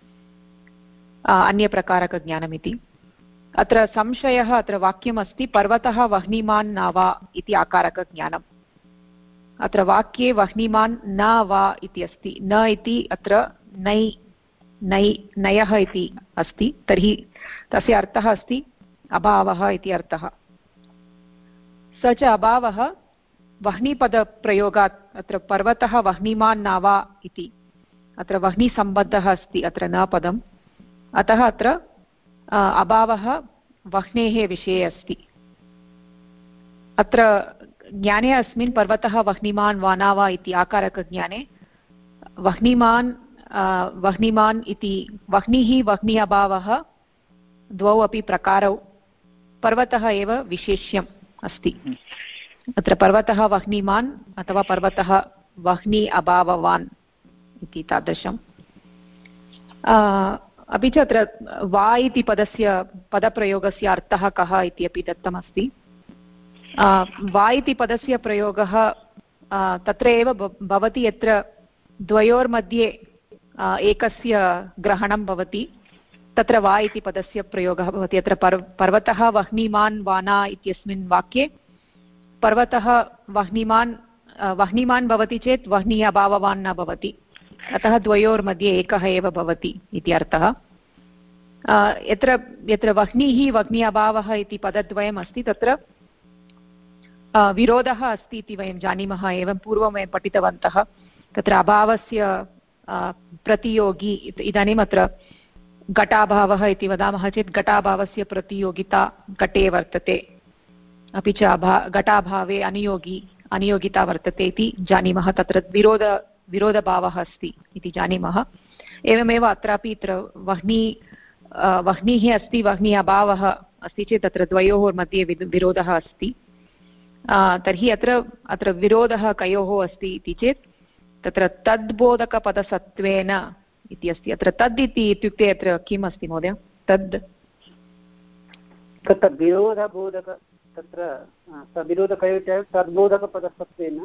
अन्यप्रकारकज्ञानमिति। अत्र संशयः अत्र वाक्यमस्ति पर्वतः वह्निमान् न वा इति आकारकज्ञानम्। अत्र वाक्ये वह्निमान् न वा इति अस्ति, न इति अत्र नै नै नयः इति अस्ति, तर्हि तस्य अर्थः अस्ति अभावः इति अर्थः। स च अभावः वह्निपदप्रयोगात् अत्र पर्वतः वह्निमान् न वा इति अत्र वह्निसम्बद्धः अस्ति अत्र न पदम्, अतः अत्र अभावः वह्नेः विषये अस्ति। अत्र ज्ञाने अस्मिन् पर्वतः वह्निमान् वा न वा इति आकारकज्ञाने वह्निमान् वह्निमान् इति वह्निः वह्नि अभावः द्वौ अपि प्रकारौ, पर्वतः एव विशेष्यम् अस्ति। अत्र पर्वतः वह्निमान् अथवा पर्वतः वह्नि अभाववान् इति तादृशम्। अपि च अत्र वा इति पदस्य पदप्रयोगस्य अर्थः कः इति अपि दत्तमस्ति। वा इति पदस्य प्रयोगः तत्र एव भवति यत्र द्वयोर्मध्ये एकस्य ग्रहणं भवति, तत्र वा इति पदस्य प्रयोगः भवति। अत्र पर्व पर्वतः वह्निमान् वा न इत्यस्मिन् वाक्ये पर्वतः वह्निमान् वह्निमान् भवति चेत् वह्नि अभाववान् न भवति, अतः द्वयोर्मध्ये एकः एव भवति इति अर्थः। यत्र यत्र वह्निः वह्नि अभावः इति पदद्वयम् अस्ति तत्र विरोधः अस्ति इति वयं जानीमः। एवं पूर्वं वयं पठितवन्तः, तत्र अभावस्य प्रतियोगी इदानीम् अत्र घटाभावः इति वदामः चेत् घटाभावस्य प्रतियोगिता घटे वर्तते, अपि च अभा घटाभावे अनियोगी अनियोगिता वर्तते इति जानीमः। तत्र विरोध विरोधभावः अस्ति इति जानीमः। एवमेव अत्रापि अत्र वह्नि वह्निः अस्ति, वह्नि अभावः अस्ति चेत् तत्र द्वयोः मध्ये विरोधः अस्ति। तर्हि अत्र अत्र विरोधः कयोः अस्ति इति चेत् तत्र तद्बोधकपदसत्त्वेन इति अस्ति। अत्र तद् इति इत्युक्ते अत्र किम् अस्ति महोदय? तद् तत्र विरोधबोधक तत्र विरोधकयोः चेत् तद्बोधकपदसत्त्वेन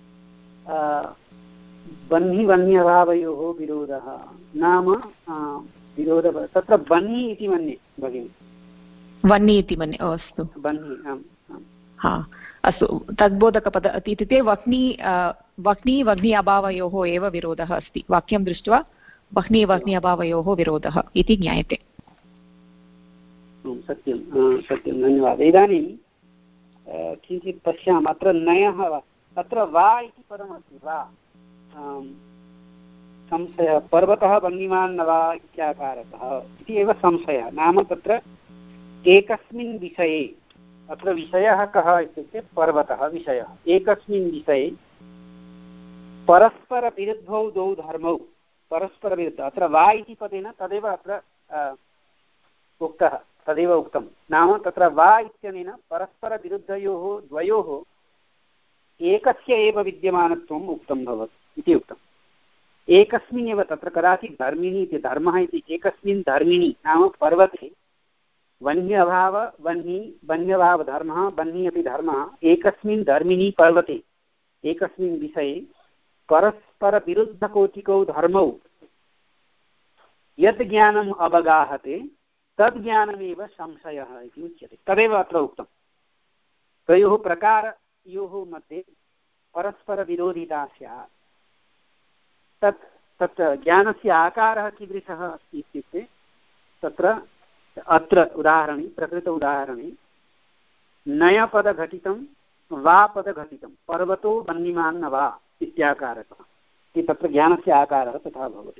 बह्नि वह्न्यभावयोः विरोधः नाम विरोध तत्र बह्नि इति मन्ये भगिनि। वह्नि इति मन्ये, अस्तु बह्नि, आम् आम् हा अस्तु। तद्बोधकपद इत्युक्ते वह्नि वह्नि वह्नि अभावयोः एव विरोधः अस्ति। वाक्यं दृष्ट्वा वह्नि वह्नि अभावयोः विरोधः इति ज्ञायते। सत्यं सत्यं, धन्यवादः। इदानीं किञ्चित् पश्यामः। अत्र नयः अत्र वा इति पदमस्ति। वा संशयः, पर्वतः वह्निमान् न वा इत्याकारकः इति एव संशयः। नाम तत्र एकस्मिन् विषये, अत्र विषयः कः इत्युक्ते पर्वतः विषयः, एकस्मिन् विषये परस्परविरुद्धौ द्वौ धर्मौ, परस्परविरुद्ध अत्र वा इति पदेन तदेव अत्र उक्तः, तदेव उक्तं। नाम तत्र वा इत्यनेन परस्परविरुद्धयोः द्वयोः एकस्य एव विद्यमानत्वम् उक्तं भवति इति उक्तम्। एकस्मिन् एव, तत्र कदाचित् धर्मिणी इति धर्मः इति एकस्मिन् धर्मिणी नाम पर्वते वह्न्यभाव वह्नि वह्न्यभावधर्मः वह्नि अपि धर्मः एकस्मिन् धर्मिणी पर्वते एकस्मिन् विषये परस्परविरुद्धकोटिकौ धर्मौ यत् ज्ञानम् अवगाहते तद् ज्ञानमेव संशयः इति उच्यते। तदेव अत्र उक्तं। तयोः प्रकारयोः मध्ये परस्परविरोधिता स्यात्। तत् तत् ज्ञानस्य आकारः कीदृशः अस्ति इत्युक्ते तत्र अत्र उदाहरणे प्रकृत उदाहरणे नयपदघटितं वा पदघटितं पर्वतो वह्निमान् न वा इत्याकारकः इति तत्र ज्ञानस्य आकारः तथा भवति।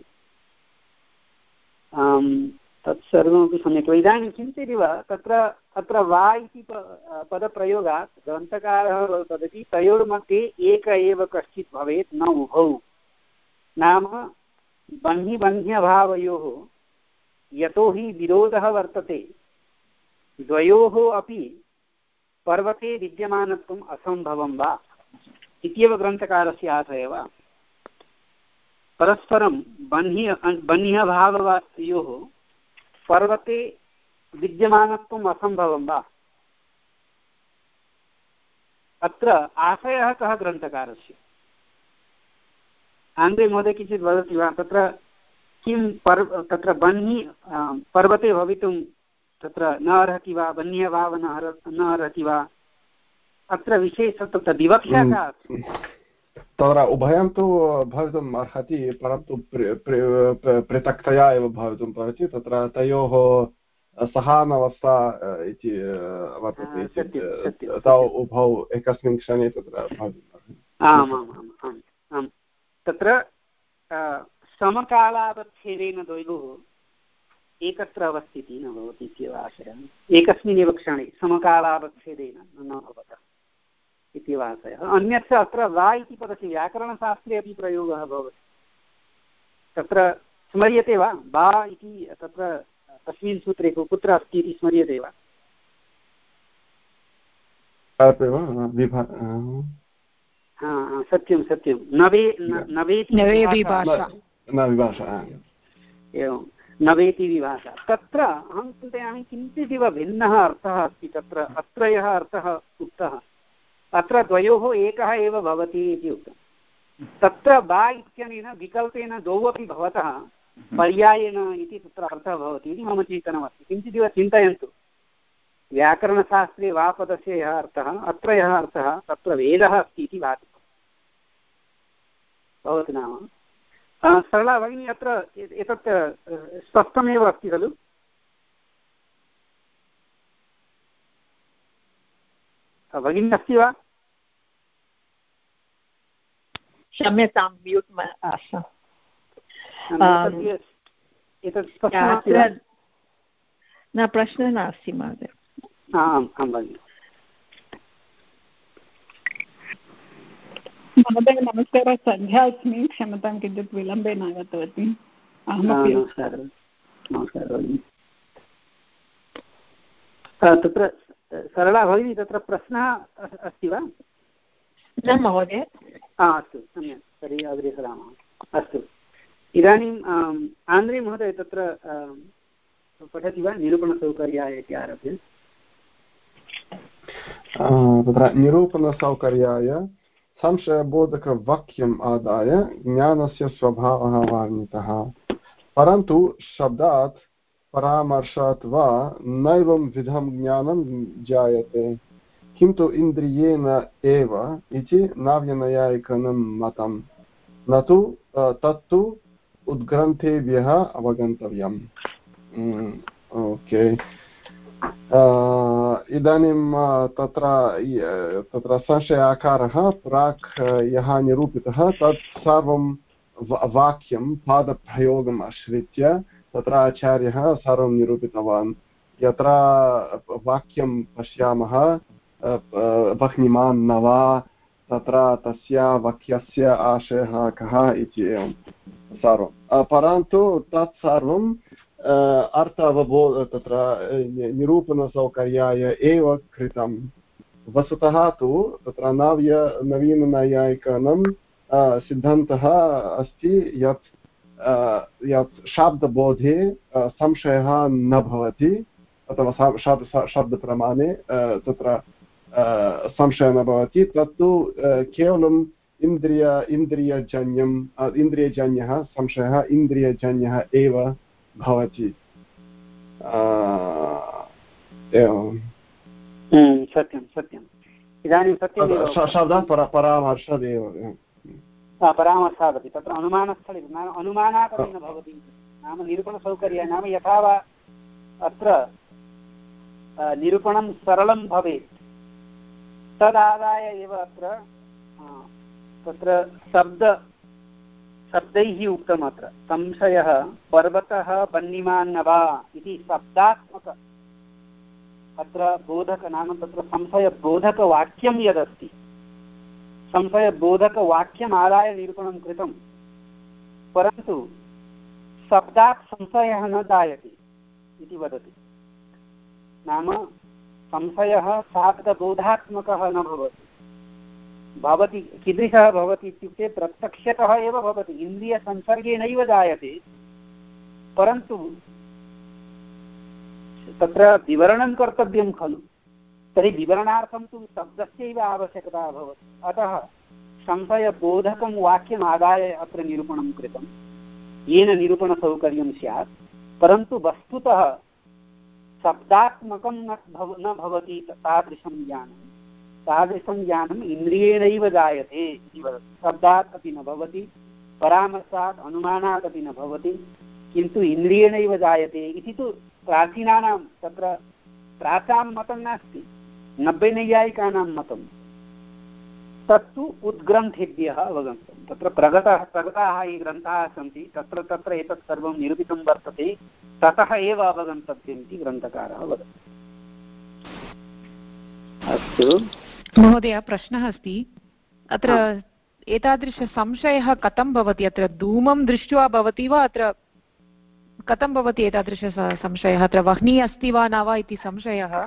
तत्सर्वमपि सम्यक्। इदानीं चिन्तयति वा तत्र अत्र वा इति पदप्रयोगात् ग्रन्थकारः वदति तयोर्मध्ये एक एव कश्चित् भवेत् न उभौ। नाम बह्निबन्ध्यभावयोः यतोहि विरोधः वर्तते द्वयोः अपि पर्वते विद्यमानत्वम् असम्भवं वा इत्येव ग्रन्थकारस्य आशयः वा। परस्परं बह्नि बह्न्यभावयोः पर्वते विद्यमानत्वम् असम्भवं वा। अत्र आशयः कः ग्रन्थकारस्य। आन्द्रे महोदय किञ्चित् वदति वा तत्र किं पर्व तत्र बह्नि पर्वते भवितुं तत्र न अर्हति वा बह्न्यभाव न अर्हति वा अत्र विशेषः तत्र विवक्षा का अस्ति। तत्र उभयं तु भवितुम् अर्हति परन्तु पृथक्तया एव भवितुं भवति। तत्र तयोः सहानवस्था इति वर्तते तौ उभौ एकस्मिन् क्षणे तत्र भवितुम्। आमामाम् आम् तत्र समकालावच्छेदेन द्वयोः एकत्र अवस्थितिः न भवति इत्येव आशयः। एकस्मिन्नेव क्षणे समकालावच्छेदेन न भवतः इत्येव आशयः। अन्यच्च अत्र वा इति पदस्य व्याकरणशास्त्रे अपि प्रयोगः भवति। तत्र स्मर्यते वा वा इति तत्र तस्मिन् सूत्रे कुत्र अस्ति इति स्मर्यते वा। सत्यं सत्यं नवे नवेति एवं नवेति विभाषा। तत्र अहं चिन्तयामि किञ्चिदिव भिन्नः अर्थः अस्ति। तत्र अत्र यः अर्थः उक्तः अत्र द्वयोः एकः एव भवति इति उक्तं। तत्र वा इत्यनेन विकल्पेन द्वौ अपि भवतः पर्यायेन इति तत्र अर्थः भवति इति मम चिन्तनमस्ति। किञ्चिदिव चिन्तयन्तु। व्याकरणशास्त्रे वा पदस्य यः अर्थः अत्र यः अर्थः तत्र वेदः अस्ति इति भाति भवति। नाम सरला भगिनी अत्र एतत् स्पष्टमेव अस्ति खलु। भगिनी अस्ति वा। क्षम्यतां म्यूट् आसम्। न प्रश्नः नास्ति महोदय। आम् आं भगिनि। महोदय नमस्कारः सन्ध्या अस्मि क्षम्यतां किञ्चित् विलम्बेन आगतवती अहमपि। नमस्कारः नमस्कारः भगिनि। तत्र सरला भगिनी तत्र प्रश्नः अस्ति वा। न महोदय। अस्तु सम्यक् तर्हि अग्रे सरामः। अस्तु इदानीम् आन्द्रे महोदय तत्र पठति वा निरूपणसौकर्याय इति आरभ्य। तत्र निरूपणसौकर्याय संशयबोधकवाक्यम् आदाय ज्ञानस्य स्वभावः वर्णितः परन्तु शब्दात् परामर्शात् वा नैवं विधं ज्ञानं जायते किन्तु इन्द्रियेण एव इति नव्यनैयायिकानां मतं न तु तत्तु उद्ग्रन्थेभ्यः अवगन्तव्यम्। ओके इदानीं तत्र तत्र संशयाकारः प्राक् यः निरूपितः तत् सर्वं वाक्यं पादप्रयोगम् आश्रित्य तत्र आचार्यः सर्वं निरूपितवान्। यत्र वाक्यं पश्यामः वह्निमान् न वा तत्र तस्य वाक्यस्य आशयः कः इति एवं सर्वं परन्तु तत् सर्वं अर्थ अवबोध तत्र निरूपणसौकर्याय एव कृतं। वस्तुतः तु तत्र नव्य नवीननैयायिकानां सिद्धान्तः अस्ति यत् यत् शब्दबोधे संशयः न भवति अथवा शब्द शब्दप्रमाणे तत्र संशयः न भवति। तत्तु केवलम् इन्द्रिय इन्द्रियजन्यम् इन्द्रियजन्यः संशयः इन्द्रियजन्यः एव भवति। एवं सत्यं सत्यम्। इदानीं सत्यमेव शब्दात् परामर्शादेव परामर्शादपि तत्र अनुमानस्थले नाम अनुमानादपि न भवति। नाम निरूपणसौकर्यः नाम यथा वा अत्र निरूपणं सरलं भवेत् तदादाय एव अत्र तत्र शब्द शब्दैः उक्तम् अत्र संशयः पर्वतः वह्निमान् न वा इति शब्दात्मक अत्र बोधक नाम तत्र संशयबोधकवाक्यं यदस्ति संशयबोधकवाक्यम् आदाय निरूपणं कृतं परन्तु शब्दात् संशयः न जायते इति वदति। नाम संशयः शाब्दबोधात्मकः न भवति भवति कीदृशः भवति इत्युक्ते प्रत्यक्षतः एव भवति इन्द्रियसंसर्गेणैव जायते परन्तु तत्र विवरणं कर्तव्यं खलु तर्हि विवरणार्थं तु शब्दस्यैव आवश्यकता भवति अतः संशयबोधकं वाक्यम् आदाय अत्र निरूपणं कृतं येन निरूपणसौकर्यं स्यात् परन्तु वस्तुतः शब्दात्मकं न भव न भवति तादृशं ज्ञानं तादृशं ज्ञानम् इन्द्रियेणैव जायते इति वदति। शब्दात् अपि न भवति परामर्शात् अनुमानात् अपि न भवति किन्तु इन्द्रियेणैव जायते इति तु प्राचीनानां तत्र प्राचां मतं नास्ति नब्बेनैयायिकानां मतं तत्तु उद्ग्रन्थेभ्यः अवगन्तव्यं। तत्र प्रगतः प्रगताः ये ग्रन्थाः सन्ति तत्र तत्र एतत् सर्वं निरूपितं वर्तते ततः एव अवगन्तव्यम् इति ग्रन्थकारः वदति। अस्तु महोदय प्रश्नः अस्ति अत्र एतादृशसंशयः कथं भवति अत्र धूमं दृष्ट्वा भवति वा अत्र कथं भवति एतादृशसंशयः अत्र वह्निः अस्ति वा न वा इति संशयः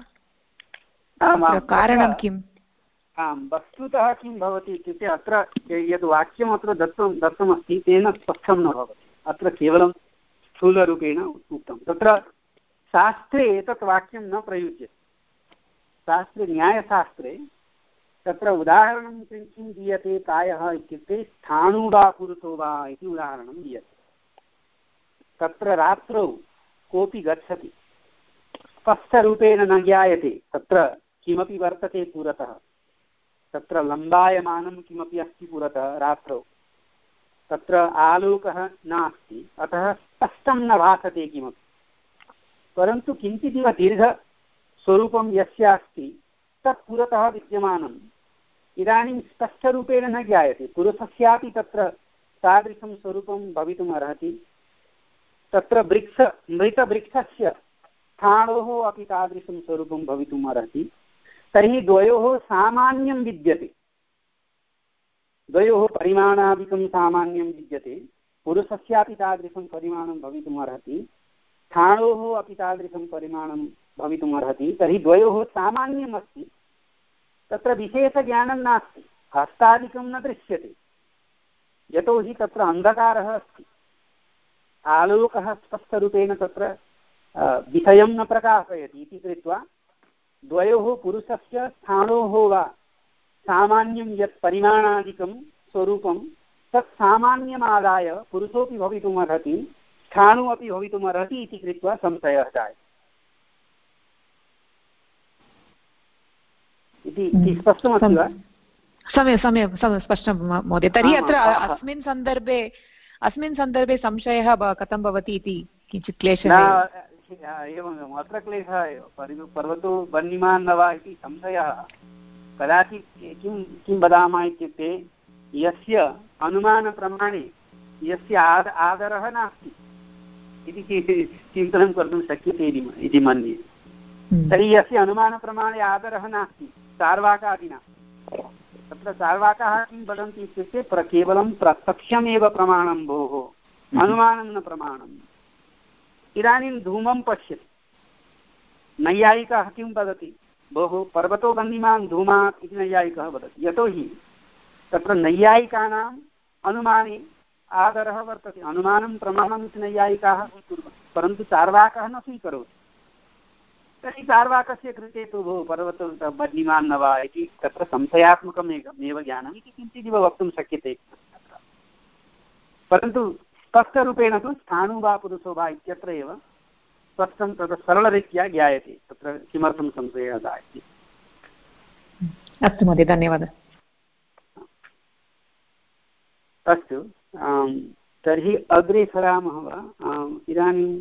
कारणं किम्? आं वस्तुतः किं भवति इत्युक्ते अत्र यद् वाक्यम् अत्र दत्तं दत्तमस्ति तेन स्पष्टं न भवति अत्र केवलं स्थूलरूपेण उक्तं तत्र शास्त्रे एतत् वाक्यं न प्रयुज्यते शास्त्रे न्यायशास्त्रे तत्र उदाहरणं किं दीयते प्रायः इत्युक्ते स्थाणुवा पुरुतो वा इति उदाहरणं दीयते। तत्र रात्रौ कोऽपि गच्छति स्पष्टरूपेण न ज्ञायते तत्र किमपि वर्तते पुरतः तत्र लम्बायमानं किमपि अस्ति पुरतः रात्रौ तत्र आलोकः नास्ति अतः स्पष्टं न भासते किमपि परन्तु किञ्चिदिव दीर्घस्वरूपं यस्य अस्ति तत् पुरतः विद्यमानम् इदानीं स्पष्टरूपेण न ज्ञायते पुरुषस्यापि तत्र तादृशं स्वरूपं भवितुम् अर्हति तत्र वृक्ष मृतवृक्षस्य स्थाणोः अपि तादृशं स्वरूपं भवितुम् अर्हति तर्हि द्वयोः सामान्यं विद्यते द्वयोः परिमाणादिकं सामान्यं विद्यते पुरुषस्यापि तादृशं परिमाणं भवितुम् अर्हति स्थाणोः अपि तादृशं परिमाणं भवितुम् अर्हति तर्हि द्वयोः सामान्यम् अस्ति तत्र विशेषज्ञानं नास्ति हस्तादिकं न दृश्यते यतोहि तत्र अन्धकारः अस्ति आलोकः स्पष्टरूपेण तत्र विषयं न प्रकाशयति इति कृत्वा द्वयोः पुरुषस्य स्थाणोः वा सामान्यं यत् परिमाणादिकं स्वरूपं तत् सामान्यमादाय पुरुषोऽपि भवितुम् अर्हति स्थाणु अपि भवितुम् अर्हति इति कृत्वा संशयः जायते इति स्पष्टमस्ति वा? सम्यक् सम्यक् स्पष्टं महोदय। तर्हि अत्र अस्मिन् सन्दर्भे अस्मिन् सन्दर्भे संशयः कथं भवति इति किञ्चित् क्लेशः एवमेवम् अत्र क्लेशः एव पर्वतो वह्निमान् न वा इति संशयः कदाचित् किं किं वदामः इत्युक्ते यस्य अनुमानप्रमाणे यस्य आद आदरः नास्ति इति चिन्तनं कर्तुं शक्यते इति मन्ये तर्हि यस्य अनुमानप्रमाणे आदरः नास्ति चार्वाकादिना तत्र चार्वाकाः किं वदन्ति इत्युक्ते प्र केवलं प्रत्यक्षमेव प्रमाणं भोः अनुमानं न प्रमाणम् इदानीं धूमं पश्यति नैयायिकः किं वदति भोः पर्वतो वह्निमान् धूमात् इति नैयायिकः वदति यतोहि तत्र नैयायिकानाम् अनुमाने आदरः वर्तते अनुमानं प्रमाणम् इति नैयायिकाः स्वीकुर्वन्ति परन्तु चार्वाकः न स्वीकरोति तर्हि चार्वाकस्य कृते तु भो पर्वतो वह्निमान् न वा इति तत्र संशयात्मकम् एकमेव ज्ञानम् इति किञ्चिदिव वक्तुं शक्यते परन्तु स्पष्टरूपेण तु स्थाणु वा पुरुषो वा इत्यत्र एव स्पष्टं तत्र सरलरीत्या ज्ञायते तत्र किमर्थं संशयः जायते। अस्तु महोदय धन्यवादः। अस्तु तर्हि अग्रे सरामः वा? इदानीं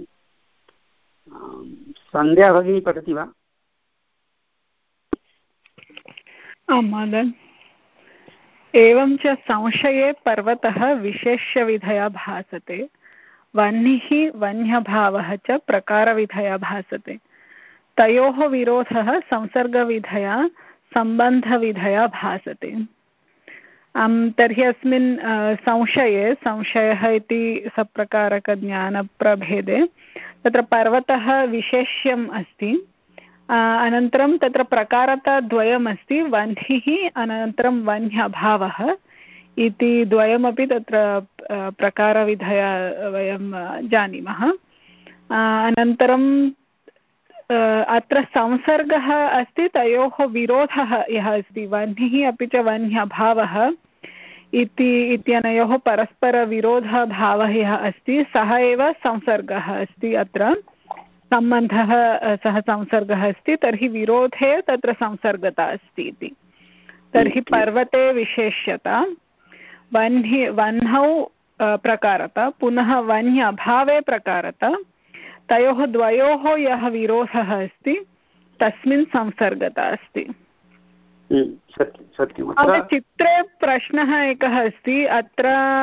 सन्ध्या भगिनी पठति वा? आं महोदय। एवं च संशये पर्वतः विशेष्यविधया भासते, वह्निः वह्न्यभावः च प्रकारविधया भासते, तयोः विरोधः संसर्गविधया सम्बन्धविधया भासते। तर्हि अस्मिन् संशये, संशयः इति सप्रकारकज्ञानप्रभेदे तत्र पर्वतः विशेष्यम् अस्ति, अनन्तरं तत्र प्रकारताद्वयमस्ति, वह्निः अनन्तरं वह्न्यभावः इति द्वयमपि तत्र प्रकारविधया वयं जानीमः। अनन्तरं अत्र संसर्गः अस्ति, तयोः विरोधः यः अस्ति, वह्निः अपि च वह्न्यभावः इति इत्यनयोः परस्परविरोधभावः यः अस्ति, सः एव संसर्गः अस्ति। अत्र सम्बन्धः सः संसर्गः अस्ति, तर्हि विरोधे तत्र संसर्गता अस्ति इति। तर्हि पर्वते विशेष्यता, वह्नि वह्नौ प्रकारता, पुनः वह्न्यभावे प्रकारता, तयोः द्वयोः यः विरोधः अस्ति तस्मिन् संसर्गता अस्ति। चित्रे प्रश्नः एकः अस्ति, अत्र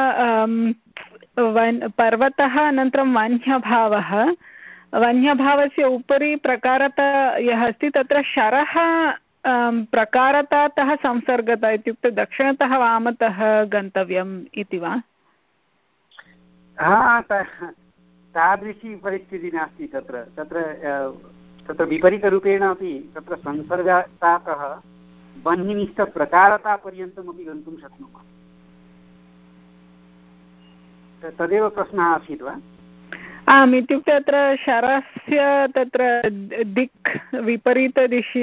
पर्वतः अनन्तरं वह्न्यभावः, वह्न्यभावस्य उपरि प्रकारता यः अस्ति तत्र शरः प्रकारतातः संसर्गता इत्युक्ते दक्षिणतः वामतः गन्तव्यम् इति वा? तादृशी परिस्थितिः नास्ति तत्र तत्र तत्र विपरीतरूपेण अपि तत्र संसर्गतातः वह्निनिष्ठप्रकारतापर्यन्तमपि गन्तुं शक्नुमः। तदेव प्रश्नः आसीत् वा? आम्, इत्युक्ते अत्र शरस्य तत्र दिक् विपरीतदिशि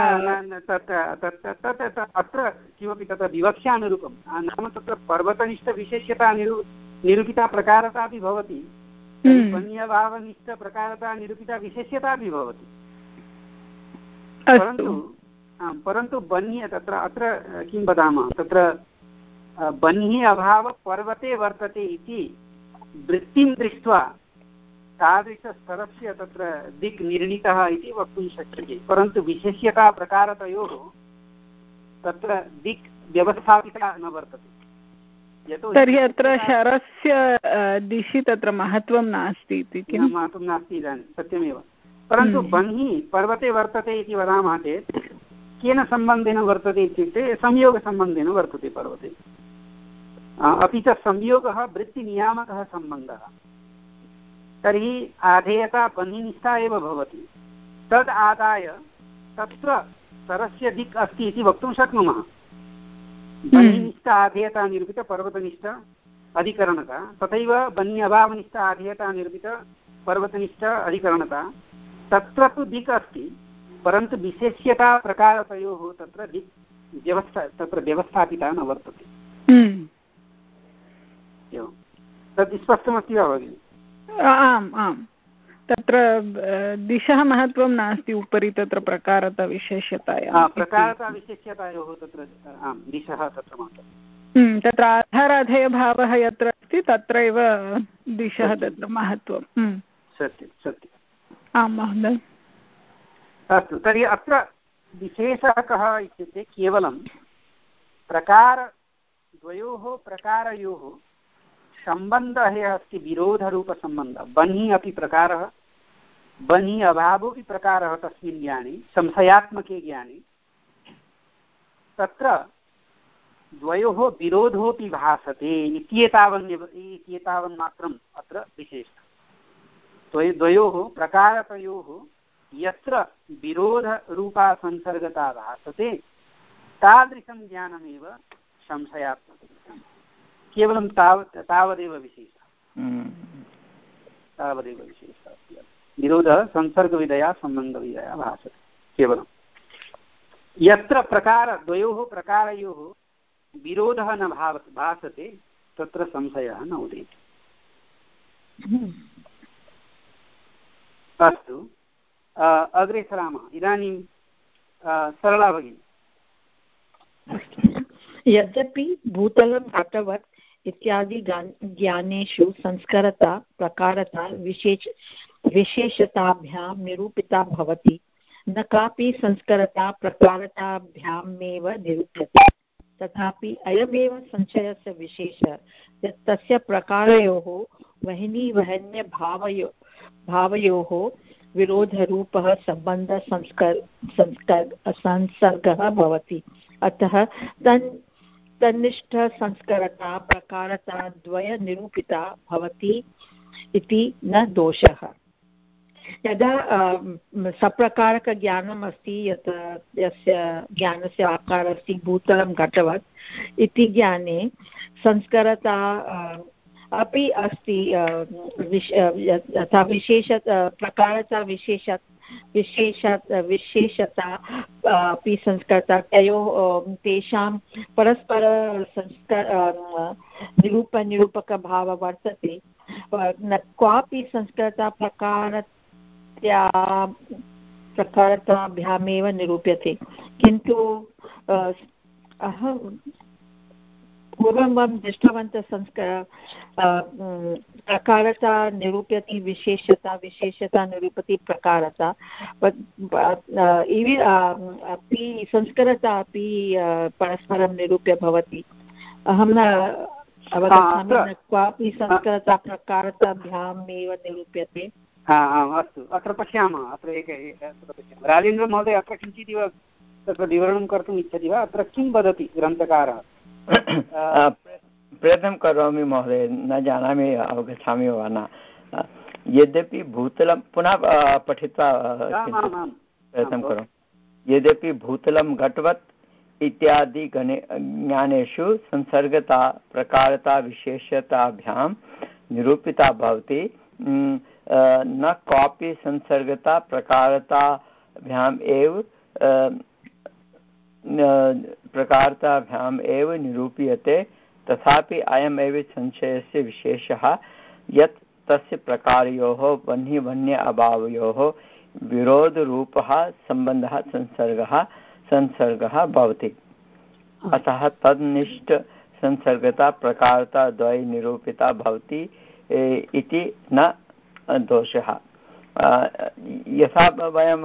अत्र किमपि तत्र विवक्षानुरूपं, नाम तत्र पर्वतनिष्ठविशेष्यता निरू निरूपिता प्रकारता अपि भवति, वह्न्यभावनिष्ठप्रकारता निरूपिता विशेष्यता अपि भवति। परन्तु परन्तु वह्नि तत्र अत्र किं वदामः, तत्र वह्नि अभावः पर्वते वर्तते इति वृत्तिं दृष्ट्वा तादृशस्तरस्य तत्र दिक् निर्णीतः इति वक्तुं शक्यते। परन्तु विशेष्यता प्रकारतयोः तत्र दिक् व्यवस्थापिता न वर्तते। तर्हि अत्र शरस्य दिशि तत्र महत्त्वं नास्ति इति किं? महत्त्वं नास्ति इदानीं, सत्यमेव। परन्तु वह्नि पर्वते वर्तते इति वदामः चेत् केन सम्बन्धेन वर्तते इत्युक्ते संयोगसम्बन्धेन वर्तते पर्वते। अपि च संयोगः वृत्तिनियामकः सम्बन्धः। तर्हि आधेयता वह्निनिष्ठा एव भवति, तद् आदाय तत्र स्तरस्य दिक् अस्ति इति वक्तुं शक्नुमः। वह्निनिष्ठ आधेयता निरूपित पर्वतनिष्ठ अधिकरणता, तथैव वह्न्यभावनिष्ठ आधेयता निरूपित पर्वतनिष्ठ अधिकरणता, तत्र तु दिक् अस्ति, परन्तु विशेष्यता प्रकारतयोः तत्र दिक् व्यवस्था तत्र व्यवस्थापिता न वर्तते। एवं तद् स्पष्टमस्ति वा भगिनि? आम् आम्, तत्र दिशः महत्त्वं नास्ति, उपरि तत्र प्रकारता विशेष्यतायाः प्रकारता विशेष्यतायोः तत्र आम् दिशः तत्र महत्त्वं। तत्र आधाराधेयभावः यत्र अस्ति तत्रैव दिशः तत्र महत्त्वं। सत्यं सत्यम्। आं महोदय। अस्तु, तर्हि अत्र विशेषः कः इत्युक्ते केवलं प्रकारद्वयोः प्रकारयोः सम्बन्धः अस्ति, विरोधरूपसम्बन्धः। वह्नि अपि प्रकारः, वह्नि अभावोऽपि प्रकारः तस्मिन् ज्ञाने, संशयात्मके ज्ञाने। तत्र द्वयोः विरोधोऽपि भासते इत्येतावन् इत्येतावन्मात्रम् अत्र विशेषः। द्वयोः प्रकारतयोः यत्र विरोधरूपा संसर्गता भासते तादृशं ज्ञानमेव संशयात्मकं। केवलं तावत् तावदेव विशेषः, तावदेव विशेषः। विरोधः संसर्गविधया सम्बन्धविधया भासते केवलं। यत्र प्रकार द्वयोः प्रकारयोः विरोधः न भाव भासते तत्र संशयः न उदेति। अस्तु, अग्रे सरामः। इदानीं सरला भगिनी। यद्यपि भूतलं घटवत् इत्यादि ज्ञानेषु संस्करता प्रकारता विशेष विशेषताभ्यां निरूपिता भवति, न कापि संस्करता प्रकारताभ्यामेव निरूप्यते। तथापि अयमेव संशयस्य विशेषः यत् तस्य प्रकारयोः वह्निवह्न्यभावयो भावयोः विरोधरूपः सम्बन्धः संस्कार संस्कार संसर्गः भवति। अतः तन् तन्निष्ठसंस्करता प्रकारता द्वयनिरूपिता भवति इति न दोषः। यदा सप्रकारकज्ञानम् अस्ति यत् यस्य ज्ञानस्य आकारः अस्ति भूतलं घटवत् इति ज्ञाने संस्करता अपि अस्ति, यथा विशेष प्रकारता विशेष विशेष विशेषता अपि संस्करता तयोः तेषां परस्पर संस्कार निरूपनिरूपकभावः वर्तते। न क्वापि संस्करता प्रकार प्रकारताभ्यामेव निरूप्यते। किन्तु अहं पूर्वं वयं दृष्टवन्तः संस्कार प्रकारता निरूप्यति विशेषता विशेषता निरूपति प्रकारता अपि संस्करता अपि परस्परं निरूप्य भवति। अहं न अवगच्छामि न क्वापि संस्करता प्रकारताभ्याम् एव निरूप्यते। अस्तु, अत्र पश्यामः। अत्र एक पश्यामः राजेन्द्रमहोदय अत्र किञ्चिदिव तत्र विवरणं कर्तुम् इच्छति वा? अत्र किं वदति ग्रन्थकारः? प्रयत्नं करोमि महोदय, न जानामि अवगच्छामि वा न। यद्यपि भूतलं पुनः पठित्वा प्रयत्नं करोमि। यद्यपि भूतलं घटवत् इत्यादि गणे ज्ञानेषु संसर्गता प्रकारता विशेषताभ्यां निरूपिता भवति, न कापि संसर्गता प्रकारताभ्याम् एव प्रकारताभ्याम् एव निरूप्यते। तथापि अयमेव संशयस्य विशेषः यत् तस्य प्रकारयोः वह्निवह्न्य अभावयोः विरोधरूपः सम्बन्धः संसर्गः संसर्गः भवति। अतः तद्निष्ठ संसर्गता प्रकारता द्वय निरूपिता भवति इति न दोषः। यथा वयं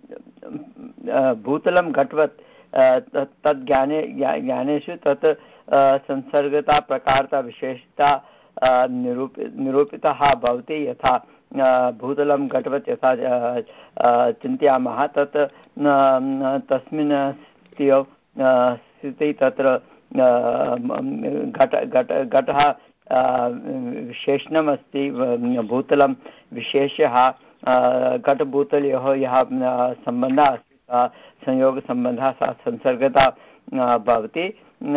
भूतलं घटवत् तद् ज्ञाने ज्ञानेषु तत् संसर्गता प्रकारता विशेषता निरूप निरूपितः भवति। यथा भूतलं घटवत् यथा चिन्तयामः तत् तस्मिन् स्थितौ स्थिते तत्र घट घट घटः विशेषणमस्ति, भूतलं विशेषः, घटभूतलयोः यः सम्बन्धः अस्ति संयोगसम्बन्धः सा संसर्गता भवति।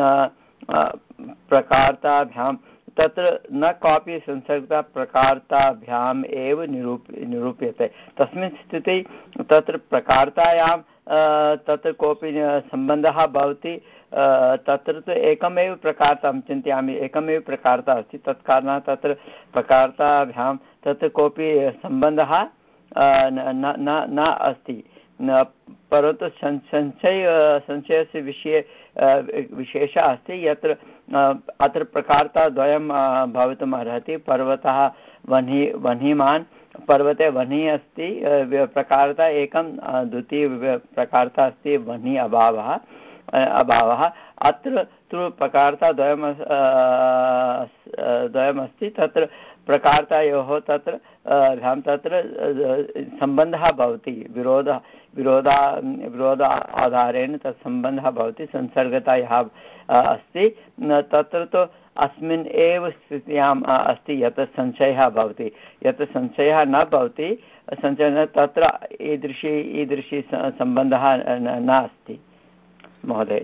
प्रकारताभ्यां तत्र न कापि संसर्गता प्रकारताभ्याम् एव निरूप निरूप्यते। तस्मिन् स्थिते तत्र प्रकारतायां तत्र कोऽपि सम्बन्धः भवति। तत्र तु एकमेव प्रकारतां चिन्तयामि, एकमेव प्रकारता अस्ति, तत्कारणात् तत्र प्रकारताभ्यां तत्र कोऽपि सम्बन्धः न न न अस्ति। परन्तु संशय संशयस्य विषये विशेषः अस्ति यत्र अत्र प्रकारताद्वयं भवितुम् अर्हति। पर्वतः वह्नि वह्निमान्, पर्वते वह्निः अस्ति, प्रकारता एकं, द्वितीय प्रकारता अस्ति वह्नि अभावः अभावः। अत्र तु प्रकारताद्वयम् द्वयमस्ति। तत्र प्रकारतायोः तत्र भ्यां तत्र सम्बन्धः भवति, विरोधः विरोधा विरोध आधारेण तत् सम्बन्धः भवति, संसर्गता यः अस्ति। तत्र तु अस्मिन् एव स्थित्याम् अस्ति यत् संशयः भवति। यत् संशयः न भवति, संशयः तत्र ईदृशी ईदृशी सम्बन्धः नास्ति महोदय।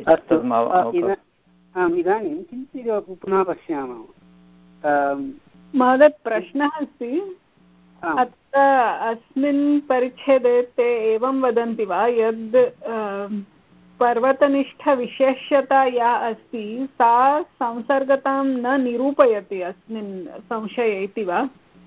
इदानीं किञ्चित् पुनः पश्यामः महोदय। प्रश्नः अस्ति अत्र अस्मिन् परिच्छेदे ते एवं वदन्ति वा यद् पर्वतनिष्ठविशेष्यता या अस्ति सा संसर्गतां न निरूपयति अस्मिन् संशये इति वा?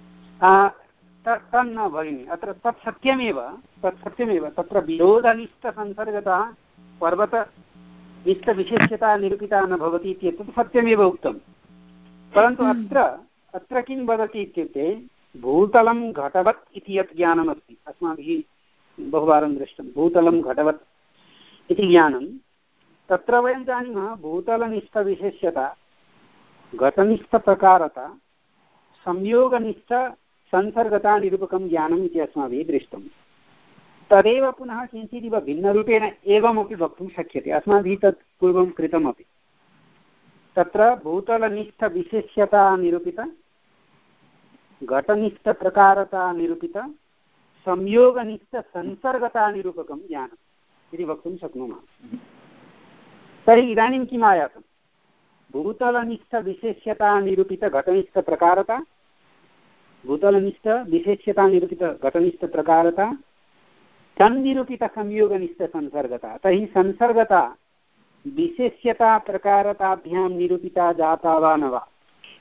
तन्न भगिनि, अत्र तत् सत्यमेव तत् सत्यमेव तत्र विरोधनिष्ठसंसर्गता पर्वतनिष्ठविशेष्यता निरूपिता न भवति इत्येतत् सत्यमेव उक्तं। परन्तु अत्र अत्र किं वदति इत्युक्ते भूतलं घटवत् इति यत् ज्ञानमस्ति अस्माभिः बहुवारं दृष्टं भूतलं घटवत् इति ज्ञानं तत्र वयं जानीमः भूतलनिष्ठविशेष्यता घटनिष्ठप्रकारता संयोगनिष्ठसंसर्गता निरूपकं ज्ञानम् इति अस्माभिः दृष्टं तदेव पुनः किञ्चिदिव भिन्नरूपेण एवमपि वक्तुं शक्यते अस्माभिः तत् पूर्वं कृतमपि तत्र भूतलनिष्ठविशेष्यता निरूपित घटनिष्ठप्रकारता निरूपित संयोगनिष्ठसंसर्गता निरूपकं ज्ञानम् इति वक्तुं शक्नुमः तर्हि इदानीं किम् आयातं भूतलनिष्ठविशेष्यता निरूपित घटनिष्ठप्रकारता भूतलनिष्ठविशेष्यता निरूपित घटनिष्ठप्रकारता तन्निरूपितसंयोगनिष्ठसंसर्गता तर्हि संसर्गता विशेष्यता प्रकारताभ्यां निरूपिता जाता वा न वा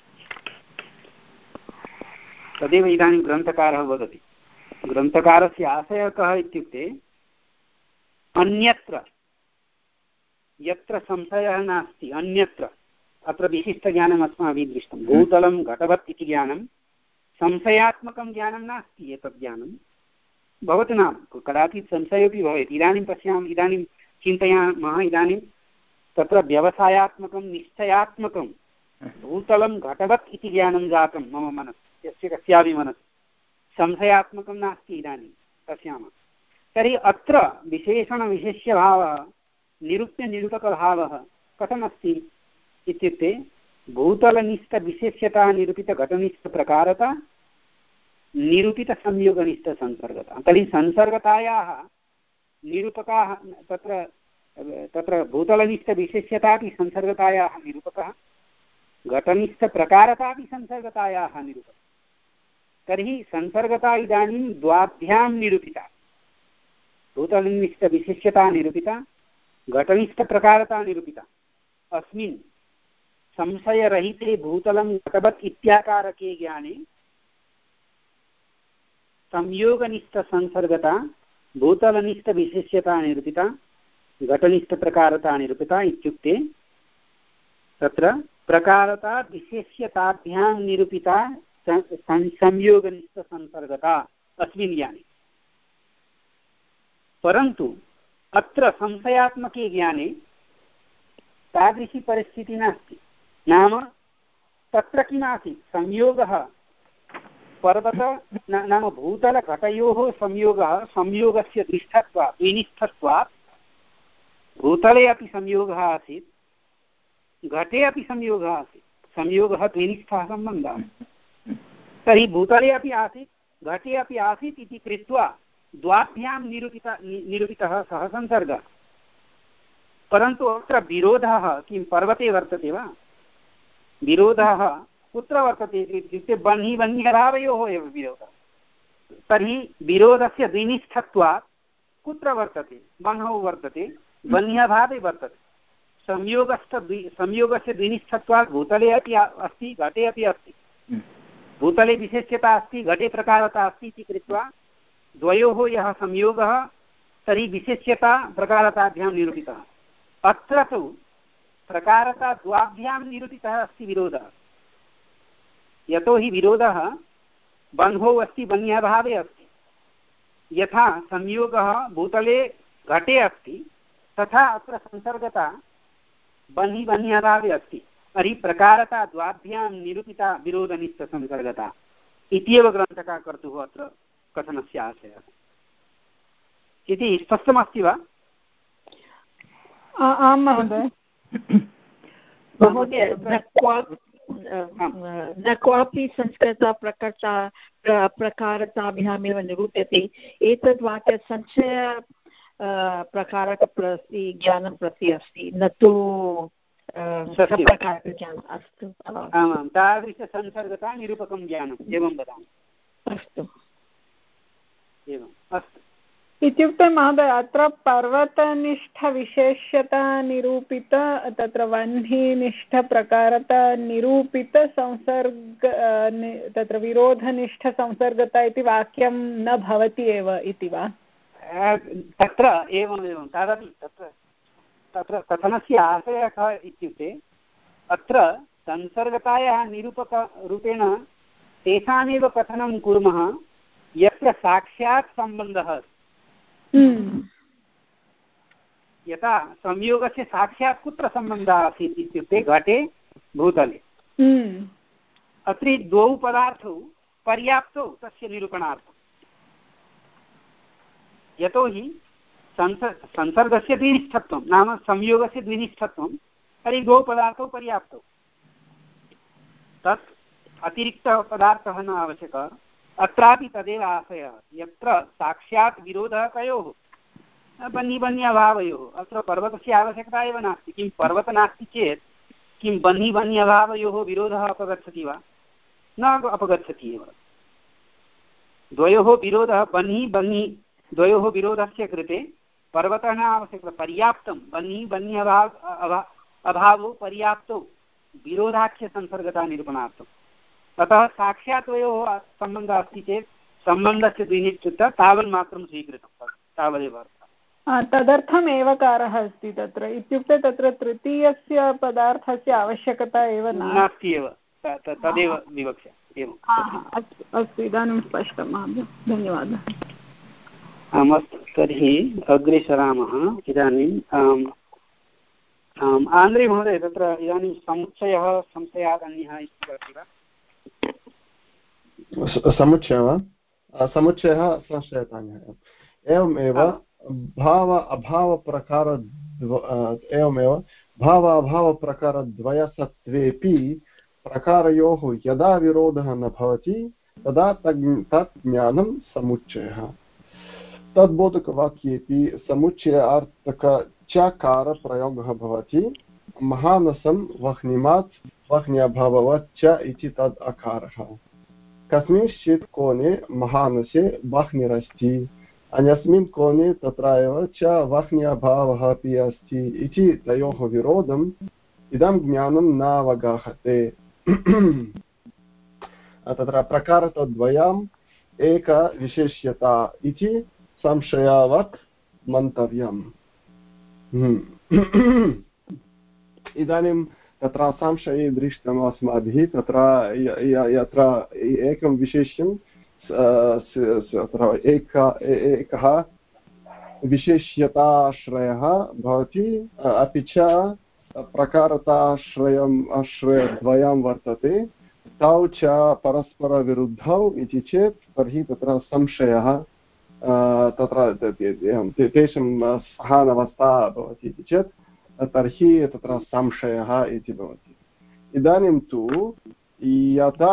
तदेव इदानीं ग्रन्थकारः वदति ग्रन्थकारस्य आशयः कः इत्युक्ते अन्यत्र यत्र संशयः नास्ति अन्यत्र अत्र विशिष्टज्ञानम् अस्माभिः दृष्टं भूतलं घटवत् इति ज्ञानं संशयात्मकं ज्ञानं नास्ति एतत् ज्ञानं भवतु नाम कदाचित् संशयोऽपि भवेत् इदानीं पश्यामः इदानीं चिन्तयामः इदानीं तत्र व्यवसायात्मकं निश्चयात्मकं भूतलं घटवत् इति ज्ञानं जातं मम मनसि यस्य कस्यापि मनसि संशयात्मकं नास्ति इदानीं पश्यामः तर्हि अत्र विशेषणविशेष्यभावः निरूप्यनिरूपकभावः कथमस्ति इत्युक्ते भूतलनिष्ठविशेष्यता निरूपितघटनिष्ठप्रकारता निरूपितसंयोगनिष्ठसंसर्गता तर्हि संसर्गतायाः निरूपकाः तत्र तत्र भूतलनिष्ठविशेष्यतापि संसर्गतायाः निरूपकः घटनिष्ठप्रकारतापि संसर्गतायाः निरूपकः तर्हि संसर्गता इदानीं द्वाभ्यां निरूपिता भूतलनिष्ठविशेष्यता निरूपिता घटनिष्ठप्रकारता निरूपिता अस्मिन् संशयरहिते भूतलं घटवत् इत्याकारके ज्ञाने संयोगनिष्ठसंसर्गता भूतलनिष्ठविशेष्यता निरूपिता घटनिष्ठप्रकारता निरूपिता इत्युक्ते तत्र प्रकारता विशेष्यताभ्यां निरूपिता संयोगनिष्ठसंसर्गता अस्मिन् ज्ञाने परन्तु अत्र संशयात्मके ज्ञाने तादृशी परिस्थितिः नास्ति नाम तत्र किमासीत् संयोगः पर्वत नाम भूतलघटयोः संयोगः संयोगस्य निष्ठत्वात् द्विनिष्ठत्वात् भूतले अपि संयोगः आसीत् घटे अपि संयोगः आसीत् संयोगः द्विनिष्ठः सम्बन्धः तर्हि भूतले अपि आसीत् घटे अपि आसीत् इति कृत्वा द्वाभ्यां निरूपिता निरूपितः सः संसर्गः परन्तु अत्र विरोधः किं पर्वते वर्तते वा विरोधः कुत्र वर्तते इत्युक्ते बह्नि बह्न्यभावयोः एव विरोधः तर्हि विरोधस्य द्विनिष्ठत्वात् कुत्र वर्तते बह्नौ वर्तते बह्न्यभावे वर्तते संयोगश्च द्वि संयोगस्य द्विनिष्ठत्वात् भूतले अपि अस्ति घटे अपि अस्ति भूतले विशेष्यता अस्ति घटे प्रकारता अस्ति इति कृत्वा द्वयोः यः संयोगः तर्हि विशेष्यता प्रकारताभ्यां निरूपितः अत्र तु प्रकारता द्वाभ्यां निरूपितः अस्ति विरोधः यतोहि विरोधः बन्धौ अस्ति बन्यभावे अस्ति यथा संयोगः भूतले घटे अस्ति तथा अत्र संसर्गता बन्हि बन्यभावे अस्ति तर्हि प्रकारता द्वाभ्यां निरूपिता विरोधनिष्ठसंसर्गता इत्येव ग्रन्थकार कर्तुः अत्र कथनस्य आशयः इति स्पष्टमस्ति वा आं महोदय महोदय न क्वापि संस्कृतप्रकर्ता प्रकारताभ्यामेव निरूप्यते एतद् वाक्य संशय प्रकारकप्रति ज्ञानं प्रति अस्ति न तु प्रकारकज्ञानम् अस्तु आमां तादृशसंसर्गता निरूपकं ज्ञानम् एवं वदामि अस्तु एवम् अस्तु इत्युक्ते महोदय अत्र पर्वतनिष्ठविशेष्यता निरूपित तत्र वह्निनिष्ठप्रकारता निरूपित संसर्ग तत्र विरोधनिष्ठसंसर्गता इति वाक्यं न भवति एव इति वा तत्र एवमेवं तदपि तत्र तत्र कथनस्य आशयः कः इत्युक्ते अत्र संसर्गतायाः निरूपकरूपेण तेषामेव कथनं कुर्मः यत्र साक्षात् सम्बन्धः अस्ति यथा संयोगस्य साक्षात् कुत्र सम्बन्धः आसीत् इत्युक्ते घटे भूतले। अत्र द्वौ पदार्थौ पर्याप्तौ तस्य निरूपणार्थं, यतोहि संस संसर्गस्य द्विनिष्ठत्वं नाम संयोगस्य द्विनिष्ठत्वं, तर्हि द्वौ पदार्थौ पर्याप्तौ। तत् अतिरिक्तपदार्थः न आवश्यकः। अत्रापि तदेव आशयः, यत्र साक्षात् विरोधः कयोः, बन्नी बन्नी अभावयोः। अत्र पर्वतस्य आवश्यकता एव नास्ति। किं पर्वतः नास्ति चेत् किं बन्नी बन्नी अभावयोः विरोधः अपगच्छति वा? न अपगच्छति एव। द्वयोः विरोधः बन्नी बन्नी द्वयोः विरोधस्य कृते पर्वतः न आवश्यकः, पर्याप्तं। बन्नी बन्नी अभाव अभावो पर्याप्तौ विरोधाख्यसंसर्गता निरूपणार्थम्। अतः साक्षात् द्वयोः सम्बन्धः अस्ति चेत् सम्बन्धस्य द्विनिष्ठता तावन्मात्रं स्वीकृतं, तावदेव। तदर्थम् एवकारः अस्ति तत्र, इत्युक्ते तत्र तृतीयस्य पदार्थस्य आवश्यकता एव नास्ति एव, तदेव विवक्षा। एवम्, अस्तु अस्तु, इदानीं स्पष्टं महोदय, धन्यवादः। अस्तु, तर्हि अग्रे सरामः। इदानीम् आन्द्रे महोदय, तत्र इदानीं समुच्चयः संशयात् अन्यः इति अस्ति वा? समुच्चयः वा? समुच्चयः संशयात् अन्यः। एवमेव भाव अभावप्रकार एवमेव भाव अभावप्रकारद्वयसत्त्वेपि प्रकारयोः यदा विरोधः न भवति तदा तत् ज्ञानं समुच्चयः। तद्बोधकवाक्येपि समुच्चयार्थक चकारप्रयोगः भवति। महानसं वह्निमात् वह्न्यभाववत् च इति तद् अकारः। कस्मिंश्चित् कोणे महानसे वह्निरस्ति, अन्यस्मिन् कोणे तत्र एव च वह्न्यभावः अपि अस्ति इति तयोः विरोधम् इदं ज्ञानं नावगाहते। तत्र प्रकारतद्वयम् एका विशेष्यता इति संशयावत् मन्तव्यम्। इदानीं तत्र संशये दृष्टम् अस्माभिः, तत्र यत्र एकं विशेष्यं तत्र एक एकः विशेष्यताश्रयः भवति, अपि च प्रकारताश्रयम् आश्रयद्वयं वर्तते, तौ च परस्परविरुद्धौ इति चेत् तर्हि तत्र संशयः तत्र तेषां सहानवस्था भवति इति चेत् तर्हि तत्र संशयः इति भवति। इदानीं तु यदा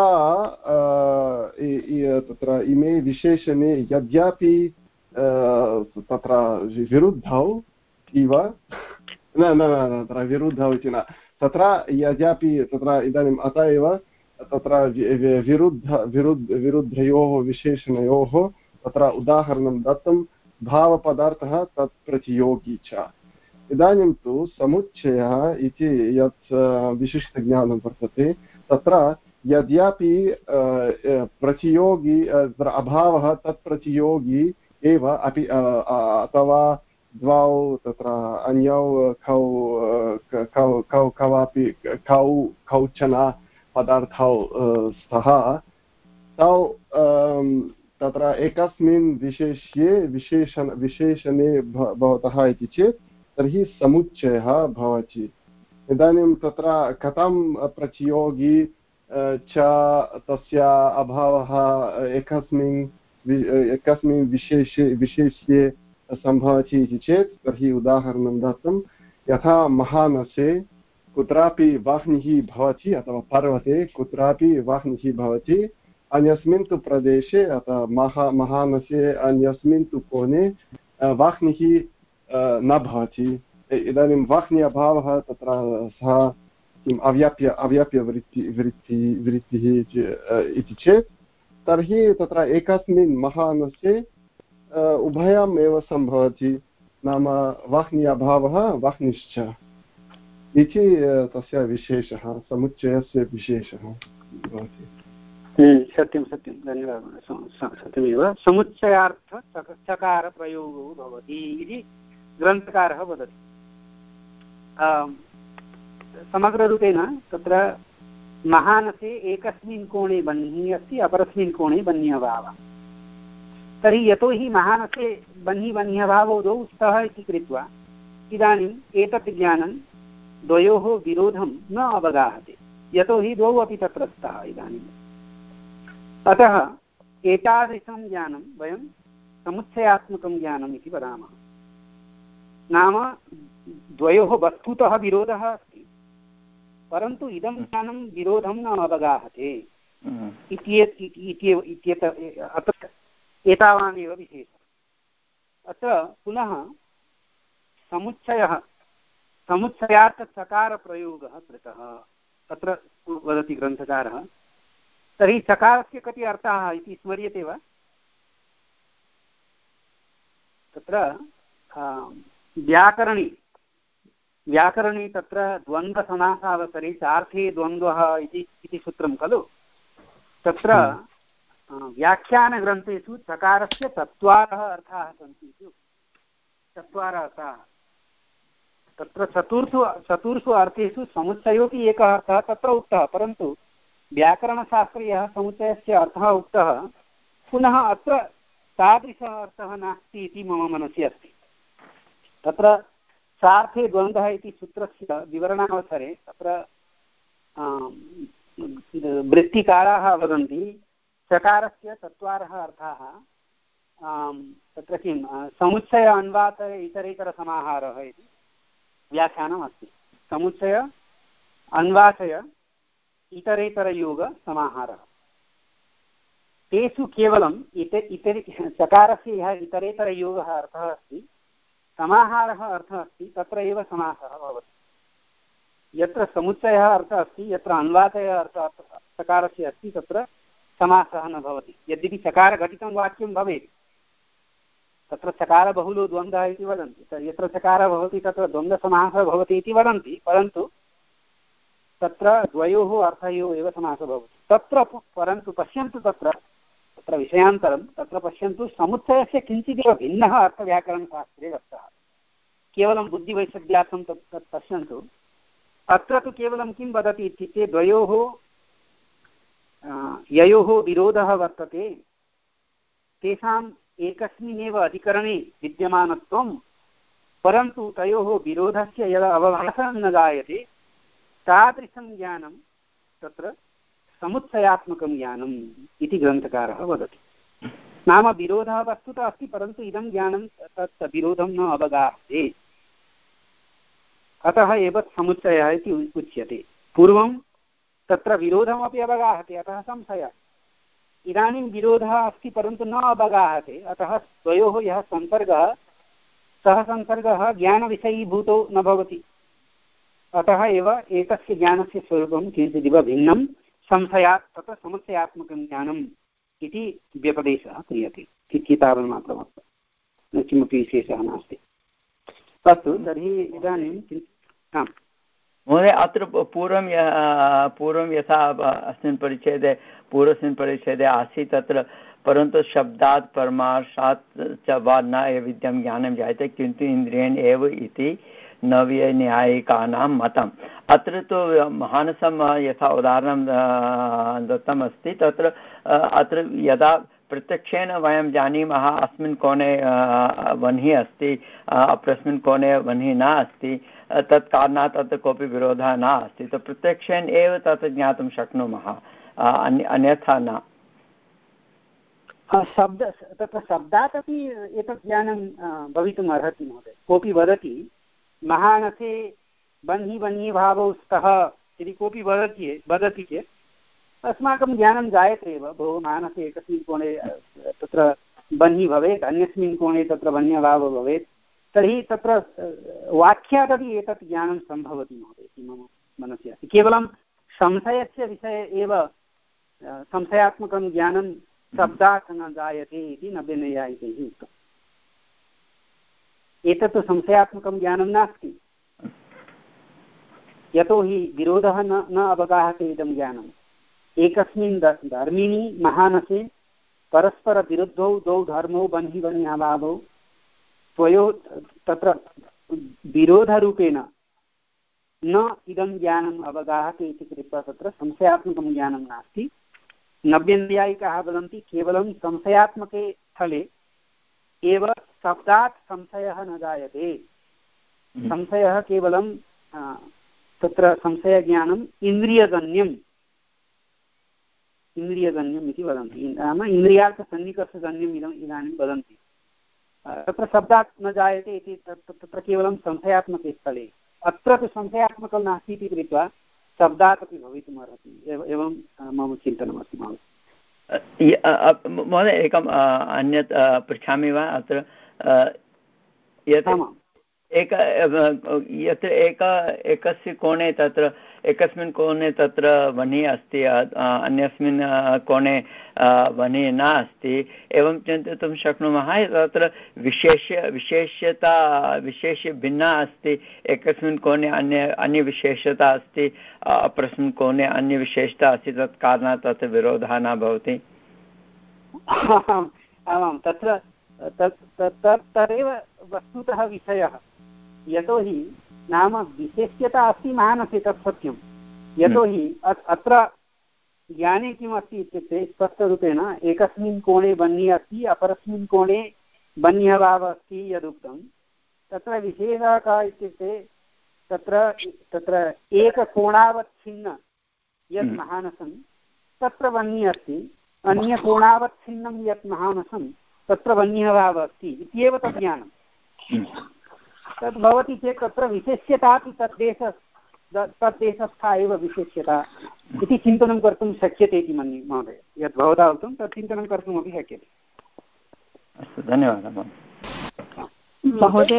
तत्र इमे विशेषणे यद्यपि तत्र विरुद्धौ इव न न तत्र विरुद्धौ इति न, तत्र यद्यपि तत्र इदानीम् अत एव तत्र विरुद्ध विरुद्ध विरुद्धयोः विशेषणयोः तत्र उदाहरणं दत्तं, भावपदार्थः तत् प्रतियोगी च। इदानीं तु समुच्चयः इति यत् विशिष्टज्ञानं वर्तते, तत्र यद्यपि प्रतियोगी अभावः तत् प्रतियोगी एव अपि अथवा द्वौ तत्र अन्यौ कौ कौ कौ कवापि कौ कौचन पदार्थौ स्तः, तौ तत्र एकस्मिन् विशेष्ये विशेषण विशेषणे भवतः इति चेत् तर्हि समुच्चयः भवति। इदानीं तत्र कथं प्रतियोगी च तस्य अभावः एकस्मिन् एकस्मिन् विशेषे विशेष्ये सम्भवति इति चेत् तर्हि उदाहरणं दत्तं, यथा महानसे कुत्रापि वह्निः भवति अथवा पर्वते कुत्रापि वह्निः भवति, अन्यस्मिन् तु प्रदेशे अथवा महा महानसे अन्यस्मिन् तु कोणे वह्निः न भवति। इदानीं वह्नि अभावः तत्र सः किम् अव्याप्य अव्याप्यवृत्ति वृत्ति वृत्तिः इति चेत् तर्हि तत्र एकस्मिन् महानसे उभयम् एव सम्भवति, नाम वह्नि अभावः वह्निश्च इति तस्य विशेषः, समुच्चयस्य विशेषः भवति। सत्यं सत्यं, धन्यवादः। सत्यमेव, समुच्चयार्थ चकारप्रयोगो भवति इति ग्रन्थकारः वदति। समग्ररूपेण तत्र महानसे एकस्मिन् कोणे बह्निः अस्ति, अपरस्मिन् कोणे बह्न्यभावः। तर्हि यतोहि महानसे बह्नि बह्न्यभावौ द्वौ स्तः इति कृत्वा इदानीम् एतत् ज्ञानं द्वयोः विरोधं न अवगाहते, यतोहि द्वौ अपि तत्र स्तः इदानीम्। अतः एतादृशं ज्ञानं वयं समुच्चयात्मकं ज्ञानम् इति वदामः। नाम द्वयोः वस्तुतः विरोधः अस्ति, परन्तु इदं ज्ञानं विरोधं न अवगाहते अत्र एतावानेव विशेषः। अत्र पुनः समुच्चयः समुच्चयात् चकारप्रयोगः कृतः अत्र वदति ग्रन्थकारः। तर्हि चकारस्य कति अर्थाः इति स्मर्यते वा? तत्र व्याकरणी व्याकरणे तत्र द्वन्द्वसमासावसरे चार्थे द्वन्द्वः इति सूत्रं खलु। तत्र व्याख्यानग्रन्थेषु चकारस्य चत्वारः अर्थाः सन्ति इति चत्वारः अर्थाः। तत्र चतुर्थु चतुर्षु अर्थेषु समुच्चयोपि एकः अर्थः तत्र उक्तः, परन्तु व्याकरणशास्त्रे यः समुच्चयस्य अर्थः उक्तः पुनः अत्र तादृशः अर्थः नास्ति इति मम मनसि अस्ति। तत्र सार्थे द्वन्द्वः इति सूत्रस्य विवरणावसरे तत्र वृत्तिकाराः वदन्ति चकारस्य चत्वारः अर्थाः। तत्र किं समुच्चय अन्वात इतरेतरसमाहारः इति व्याख्यानम् अस्ति। समुच्चय अन्वाचय इतरेतरयोगसमाहारः। तेषु केवलम् इत इतरे चकारस्य यः इतरेतरयोगः अर्थः अस्ति, समाहारः अर्थः अस्ति, तत्र एव समासः भवति। यत्र समुच्चयः अर्थः अस्ति, यत्र अन्वाचयः अर्थः चकारस्य अस्ति, तत्र समासः न भवति। यद्यपि चकारघटितं वाक्यं भवेत्, तत्र चकारबहुलो द्वन्द्वः इति वदन्ति, यत्र चकारः भवति तत्र द्वन्द्वसमासः भवति इति वदन्ति, परन्तु तत्र द्वयोः अर्थयोः एव समासः भवति। तत्र परन्तु पश्यन्तु तत्र तत्र विषयान्तरं तत्र पश्यन्तु समुच्चयस्य किञ्चिदेव भिन्नः अर्थव्याकरणशास्त्रे दत्तः। केवलं बुद्धिवैशद्यार्थं तत् तत् पश्यन्तु। अत्र तु केवलं किं वदति इत्युक्ते द्वयोः ययोः विरोधः वर्तते तेषाम् एकस्मिन्नेव अधिकरणे विद्यमानत्वं, परन्तु तयोः विरोधस्य यदा अवभासः न जायते तादृशं ज्ञानं तत्र समुच्चयात्मकं ज्ञानम् इति ग्रन्थकारः वदति। नाम विरोधः वस्तुतः अस्ति, परन्तु इदं ज्ञानं तत् विरोधं न अवगाहते, अतः एव समुच्चयः इति उच्यते। पूर्वं तत्र विरोधमपि अवगाहते, अतः संशयः। इदानीं विरोधः अस्ति परन्तु न अवगाहते, अतः द्वयोः यः संसर्गः सः संसर्गः ज्ञानविषयीभूतो न भवति। अतः एव एकस्य ज्ञानस्य स्वरूपं किञ्चिदिव भिन्नं संशयात् तत्र समुच्चयात्मकं ज्ञानम् इति व्यपदेशः क्रियते। तावन्मात्रमत्र किमपि विशेषः नास्ति। अस्तु, तर्हि इदानीं आम् महोदय, अत्र पूर्वं पूर्वं यथा अस्मिन् परिच्छेदे पूर्वस्मिन् परिच्छेदे आसीत् तत्र परन्तु शब्दात् परमार्थात् च वा न विद्यं ज्ञानं जायते किन्तु इन्द्रियेण एव इति नव्यन्यायिकानां मतम्। अत्र तु महानसं यथा उदाहरणं दत्तमस्ति तत्र अत्र यदा प्रत्यक्षेण वयं जानीमः अस्मिन् कोणे वह्निः अस्ति, अपरस्मिन् कोणे वह्निः न अस्ति, तत् कारणात् अत्र कोऽपि विरोधः न अस्ति, तो प्रत्यक्षेण एव तत् ज्ञातुं शक्नुमः, अन्यथा न। शब्द तत्र शब्दात् अपि एतत् ज्ञानं भवितुम् अर्हति महोदय। कोऽपि वदति महानसे बह्नि बह्नि भावौ स्तः यदि कोऽपि वदति वदति चेत् अस्माकं ज्ञानं जायते एव, भोः मानसे एकस्मिन् कोणे तत्र बह्निः भवेत्, अन्यस्मिन् कोणे तत्र बह्न्यभावः भवेत्, तर्हि तत्र वाक्यादपि एतत् ज्ञानं सम्भवति महोदय इति मम मनसि अस्ति। केवलं संशयस्य विषये एव संशयात्मकं ज्ञानं शब्दात् न जायते इति नव्यनैयायिकैः उक्तम्। एतत् संशयात्मकं ज्ञानं नास्ति, यतोहि विरोधः न न अवगाहते इदं ज्ञानम्। एकस्मिन् धर्मिणि महानसे परस्परविरुद्धौ द्वौ धर्मौ बह्नि बह्न्यभावौ द्वयोः तत्र विरोधरूपेण न इदं ज्ञानम् अवगाहते इति कृत्वा तत्र संशयात्मकं ज्ञानं नास्ति। नव्यनैयायिकाः वदन्ति केवलं संशयात्मके स्थले एव शब्दात् संशयः न जायते। संशयः केवलं तत्र संशयज्ञानम् इन्द्रियजन्यम् इन्द्रियजन्यम् इति वदन्ति, नाम इन्द्रियार्थसन्निकर्षजन्यम् इदम् इदानीं वदन्ति। तत्र शब्दात् न जायते इति तत्र केवलं संशयात्मके स्थले, अत्र तु संशयात्मकं नास्ति इति कृत्वा शब्दात् अपि भवितुमर्हति, एवं मम चिन्तनमस्ति महोदय। महोदय एकम् अन्यत् पृच्छामि वा अत्र यत् एक यत्र एक एकस्य कोणे तत्र एकस्मिन् कोणे तत्र वह्निः अस्ति, अन्यस्मिन् कोणे वह्निः न अस्ति, एवं चिन्तयितुं शक्नुमः तत्र विशेष विशेष्यता विशेष्य भिन्ना अस्ति, एकस्मिन् कोणे अन्य अन्यविशेषता अस्ति, अपरस्मिन् कोणे अन्यविशेषता अस्ति, तत् कारणात् तत्र विरोधः न भवति। आमां तत्र तदेव वस्तुतः विषयः, यतोहि नाम विशेष्यता अस्ति मानसे, तत् सत्यं। यतोहि अत्र ज्ञाने किम् अस्ति इत्युक्ते स्पष्टरूपेण एकस्मिन् कोणे वह्निः अस्ति, अपरस्मिन् कोणे वह्न्यभावः अस्ति यदुक्तं, तत्र विशेषः कः इत्युक्ते तत्र तत्र एककोणावच्छिन्न यत् महानसं तत्र वह्निः अस्ति, अन्यकोणावच्छिन्नं यत् महानसं तत्र वह्न्यभावः अस्ति इत्येव तद् ज्ञानं। तद् भवति चेत् तत्र विशेष्यतापि तद्देश तद्देशस्था एव विशेष्यता इति चिन्तनं कर्तुं शक्यते इति मन्ये महोदय। यद् भवता उक्तं तत् चिन्तनं कर्तुमपि शक्यते। अस्तु, धन्यवादः महोदय।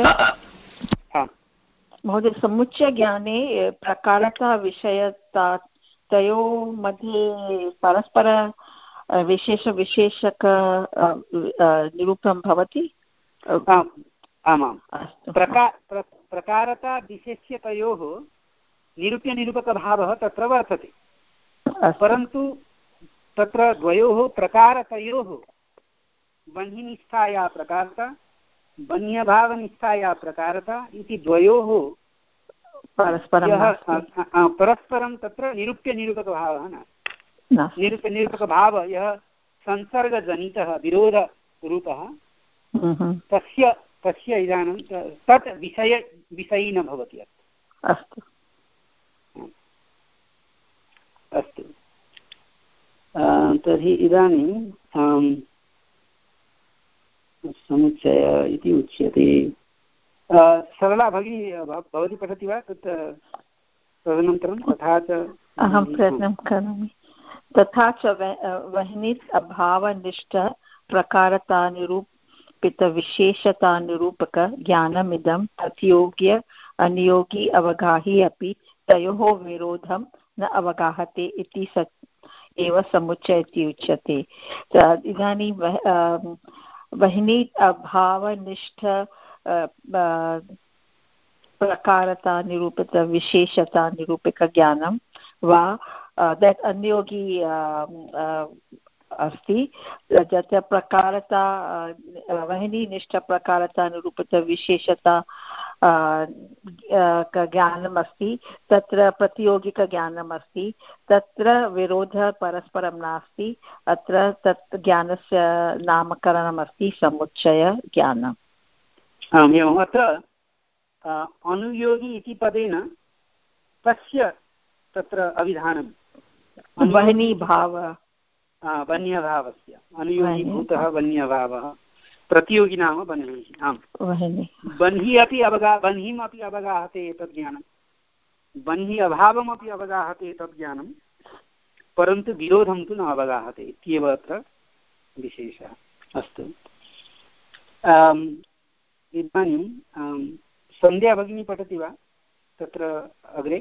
महोदय, समुच्चयज्ञाने प्रकारता विषयता तयोः मध्ये परस्पर विशेषविशेषक निरूपणं भवति। आमां प्रका प्रकारता विशेष्यतयोः निरूप्यनिरूपकभावः तत्र वर्तते, परन्तु तत्र द्वयोः प्रकारतयोः वह्निनिष्ठाया प्रकारता वह्न्यभावनिष्ठाया प्रकारता इति द्वयोः परस्परं परस्परं तत्र निरूप्यनिरूपकभावः नास्ति। निरूप्यनिरूपकभावः यः संसर्गजनितः विरोधरूपः तस्य तस्य इदानीं तत् विषय विषयी न भवति। अस्तु अस्तु तर्हि इदानीं समुच्चय इति उच्यते। सरला भगिनी भवती पठति वा तत् तदनन्तरं? तथा च अहं प्रयत्नं करोमि। तथा च वह्नित् अभावनिष्ठ प्रकारतानिरूप विशेषतानिरूपक ज्ञानमिदं तद्योग्य अनियोगी अवगाही अपि तयोः विरोधं न अवगाहते इति सत् एव समुच्चय इति उच्यते। इदानीं वह्नि अभावनिष्ठ प्रकारता निरूपित विशेषता निरूपक ज्ञानं वा दट् अनियोगी अस्ति, यत् प्रकारता वह्निनिष्ठ प्रकारता निरूपित विशेषता ज्ञानम् अस्ति, तत्र प्रतियोगिकज्ञानम् अस्ति, तत्र विरोधः परस्परं नास्ति। अत्र तत् ज्ञानस्य नामकरणम् अस्ति समुच्चय ज्ञानम्। आम् एवम्। अत्र अनुयोगी इति पदेन तस्य तत्र अविधानं वह्निभावः वह्न्यभावस्य अनुयोगीभूतः वह्न्यभावः, प्रतियोगी नाम वह्निः। आम्, वह्निः अपि अवगा वह्निम् अपि अवगाहते तद् ज्ञानं, वह्नि अभावमपि अवगाहते तद् ज्ञानं, परन्तु विरोधं तु न अवगाहते इत्येव अत्र विशेषः। अस्तु, इदानीं सन्ध्या भगिनी पठति वा तत्र अग्रे?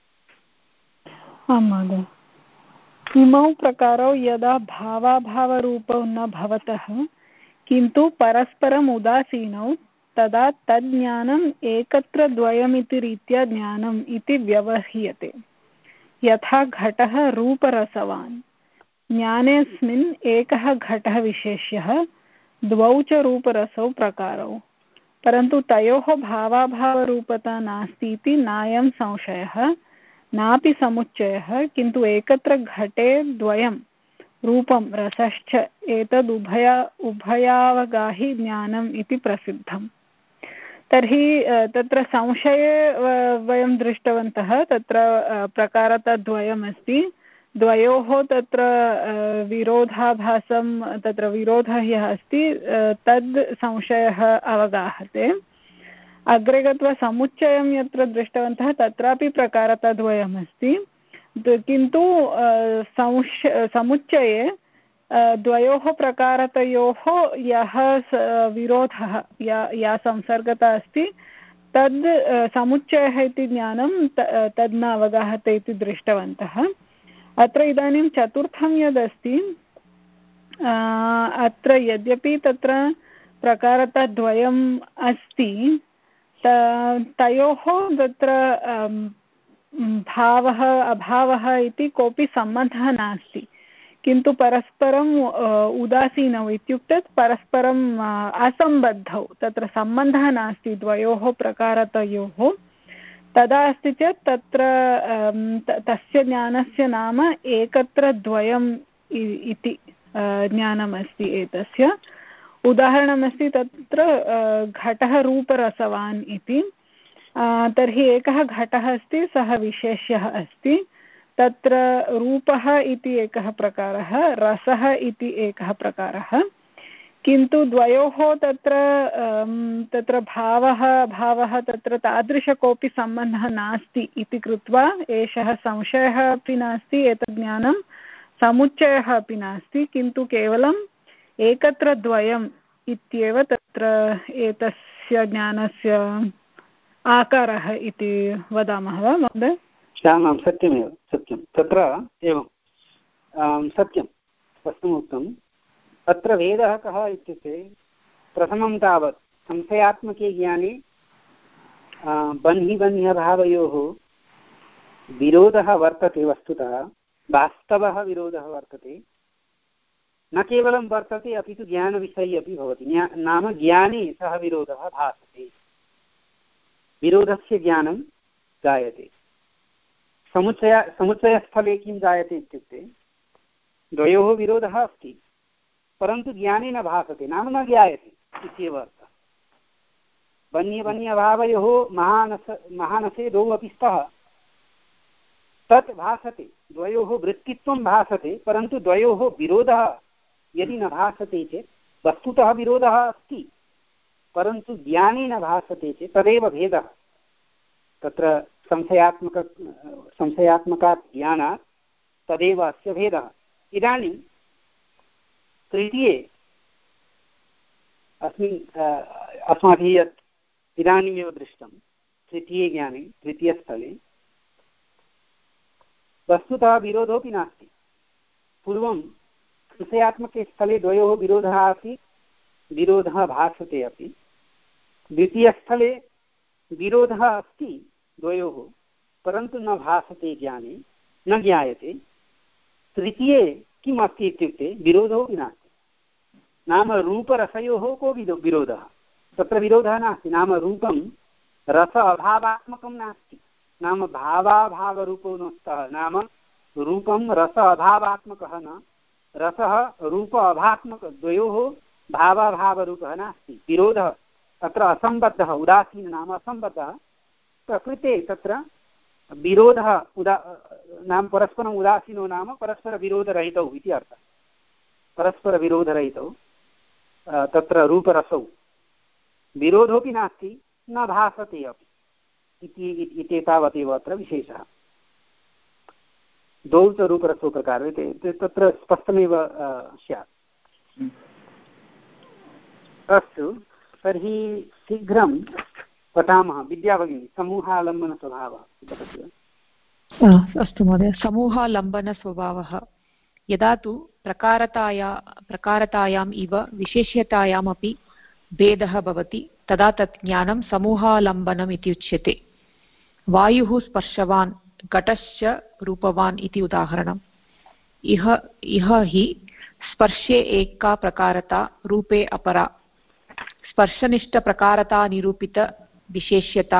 आं महोदय। इमौ प्रकारौ यदा भावाभावरूपौ न भवतः किन्तु परस्परम् उदासीनौ तदा तज्ज्ञानम् एकत्र द्वयमिति रीत्या ज्ञानम् इति व्यवह्रियते। यथा घटः रूपरसवान्, ज्ञानेऽस्मिन् एकः घटः विशेष्यः, द्वौ च रूपरसौ प्रकारौ, परन्तु तयोः भावाभावरूपता नास्ति इति नायं संशयः नापि समुच्चयः, किन्तु एकत्र घटे द्वयं रूपं रसश्च एतद् उभय उभयावगाहि ज्ञानम् इति प्रसिद्धम्। तर्हि तत्र संशये वयं दृष्टवन्तः तत्र प्रकारतद्वयमस्ति, द्वयोः तत्र विरोधाभासं तत्र विरोधः यः अस्ति तद् संशयः अवगाहते। अग्रे गत्वा समुच्चयं यत्र दृष्टवन्तः तत्रापि प्रकारतद्वयमस्ति, किन्तु संश समुच्चये द्वयोः प्रकारतयोः यः विरोधः या या संसर्गता अस्ति तद् समुच्चयः इति ज्ञानं तद् न अवगाहते इति दृष्टवन्तः। अत्र इदानीं चतुर्थं यदस्ति अत्र यद्यपि तत्र प्रकारतद्वयम् अस्ति तयोः तत्र भावः अभावः इति कोऽपि सम्बन्धः नास्ति, किन्तु परस्परम् उदासीनौ इत्युक्ते परस्परम् असम्बद्धौ तत्र सम्बन्धः नास्ति द्वयोः प्रकारतयोः। तदा अस्ति चेत् तत्र तस्य ज्ञानस्य नाम एकत्र द्वयम् इति ज्ञानमस्ति। एतस्य उदाहरणमस्ति तत्र घटः रूपरसवान् इति। तर्हि एकः घटः अस्ति, सः विशेष्यः अस्ति, तत्र रूपः इति एकः प्रकारः, रसः इति एकः प्रकारः, किन्तु द्वयोः तत्र तत्र भावः भावः तत्र तादृश कोऽपि सम्बन्धः नास्ति इति कृत्वा एषः संशयः अपि नास्ति, एतद् ज्ञानं समुच्चयः अपि नास्ति, किन्तु केवलम् एकत्र द्वयम् इत्येव तत्र एतस्य ज्ञानस्य आकारः इति वदामः वा महोदय? आमां सत्यमेव, सत्यं। तत्र एवं सत्यं वस्तुमुक्तम्। अत्र भेदः कः इत्युक्ते प्रथमं तावत् संशयात्मके ज्ञाने बह्निबन्ध्यभावयोः विरोधः वर्तते, वस्तुतः वास्तवः विरोधः वर्तते, न केवलं वर्तते अपि तु ज्ञानविषये अपि भवति। नाम ज्ञाने सः विरोधः भासते, विरोधस्य ज्ञानं जायते। समुच्चय समुच्चयस्थले किं जायते इत्युक्ते द्वयोः विरोधः अस्ति, परन्तु ज्ञाने न भासते, नाम न ज्ञायते इत्येव अर्थः। बन्यबन्यभावयोः महानस महानसे द्वौ अपि स्तः, तत् भासते, द्वयोः वृत्तित्वं भासते, परन्तु द्वयोः विरोधः यदि न भासते चेत् वस्तुतः विरोधः अस्ति, परन्तु ज्ञाने न भासते चेत् तदेव भेदः। तत्र संशयात्मक संशयात्मकात् ज्ञानात् तदेव अस्य भेदः। इदानीं तृतीये अस्मिन् अस्माभिः यत् इदानीमेव दृष्टं तृतीये ज्ञाने तृतीयस्थले वस्तुतः विरोधोऽपि नास्ति। पूर्वं संशयात्मके स्थले द्वयोः विरोधः आसीत्, विरोधः भासते अपि। द्वितीयस्थले विरोधः अस्ति द्वयोः, परन्तु न भासते ज्ञाने, न ज्ञायते। तृतीये किम् अस्ति इत्युक्ते विरोधोऽपि नास्ति, नाम रूपरसयोः को विरोधः, तत्र विरोधः नास्ति। नाम रूपं रस अभावात्मकं नास्ति, नाम भावाभावरूपो न स्तः, नाम रूपं रस अभावात्मकः न, रसः रूप अभात्मक, द्वयोः भावाभावरूपः नास्ति। विरोधः तत्र असम्बद्धः, उदासीन नाम असम्बद्धः। प्रकृते तत्र विरोधः उदा नाम परस्परम् उदासीनो नाम परस्परविरोधरहितौ इति अर्थः। परस्परविरोधरहितौ तत्र रूपरसौ विरोधोऽपि नास्ति, न भासते अपि इति तावदेव अत्र विशेषः। द्वौ च रूपरसौ प्रकारे तत्र स्पष्टमेव स्यात्। अस्तु, तर्हि शीघ्रं पठामः। विद्या भगिनी, समूहालम्बनस्वभावः। अस्तु महोदय। समूहालम्बनस्वभावः यदा तु प्रकारताया प्रकारतायाम् इव विशेष्यतायामपि भेदः भवति तदा तत् ज्ञानं समूहालम्बनम् इति उच्यते। वायुः स्पर्शवान्, घटश्च रूपवान् इति उदाहरणम्। इह इह हि स्पर्शे एका प्रकारता, रूपे अपरा। स्पर्शनिष्ठप्रकारता निरूपित विशेष्यता,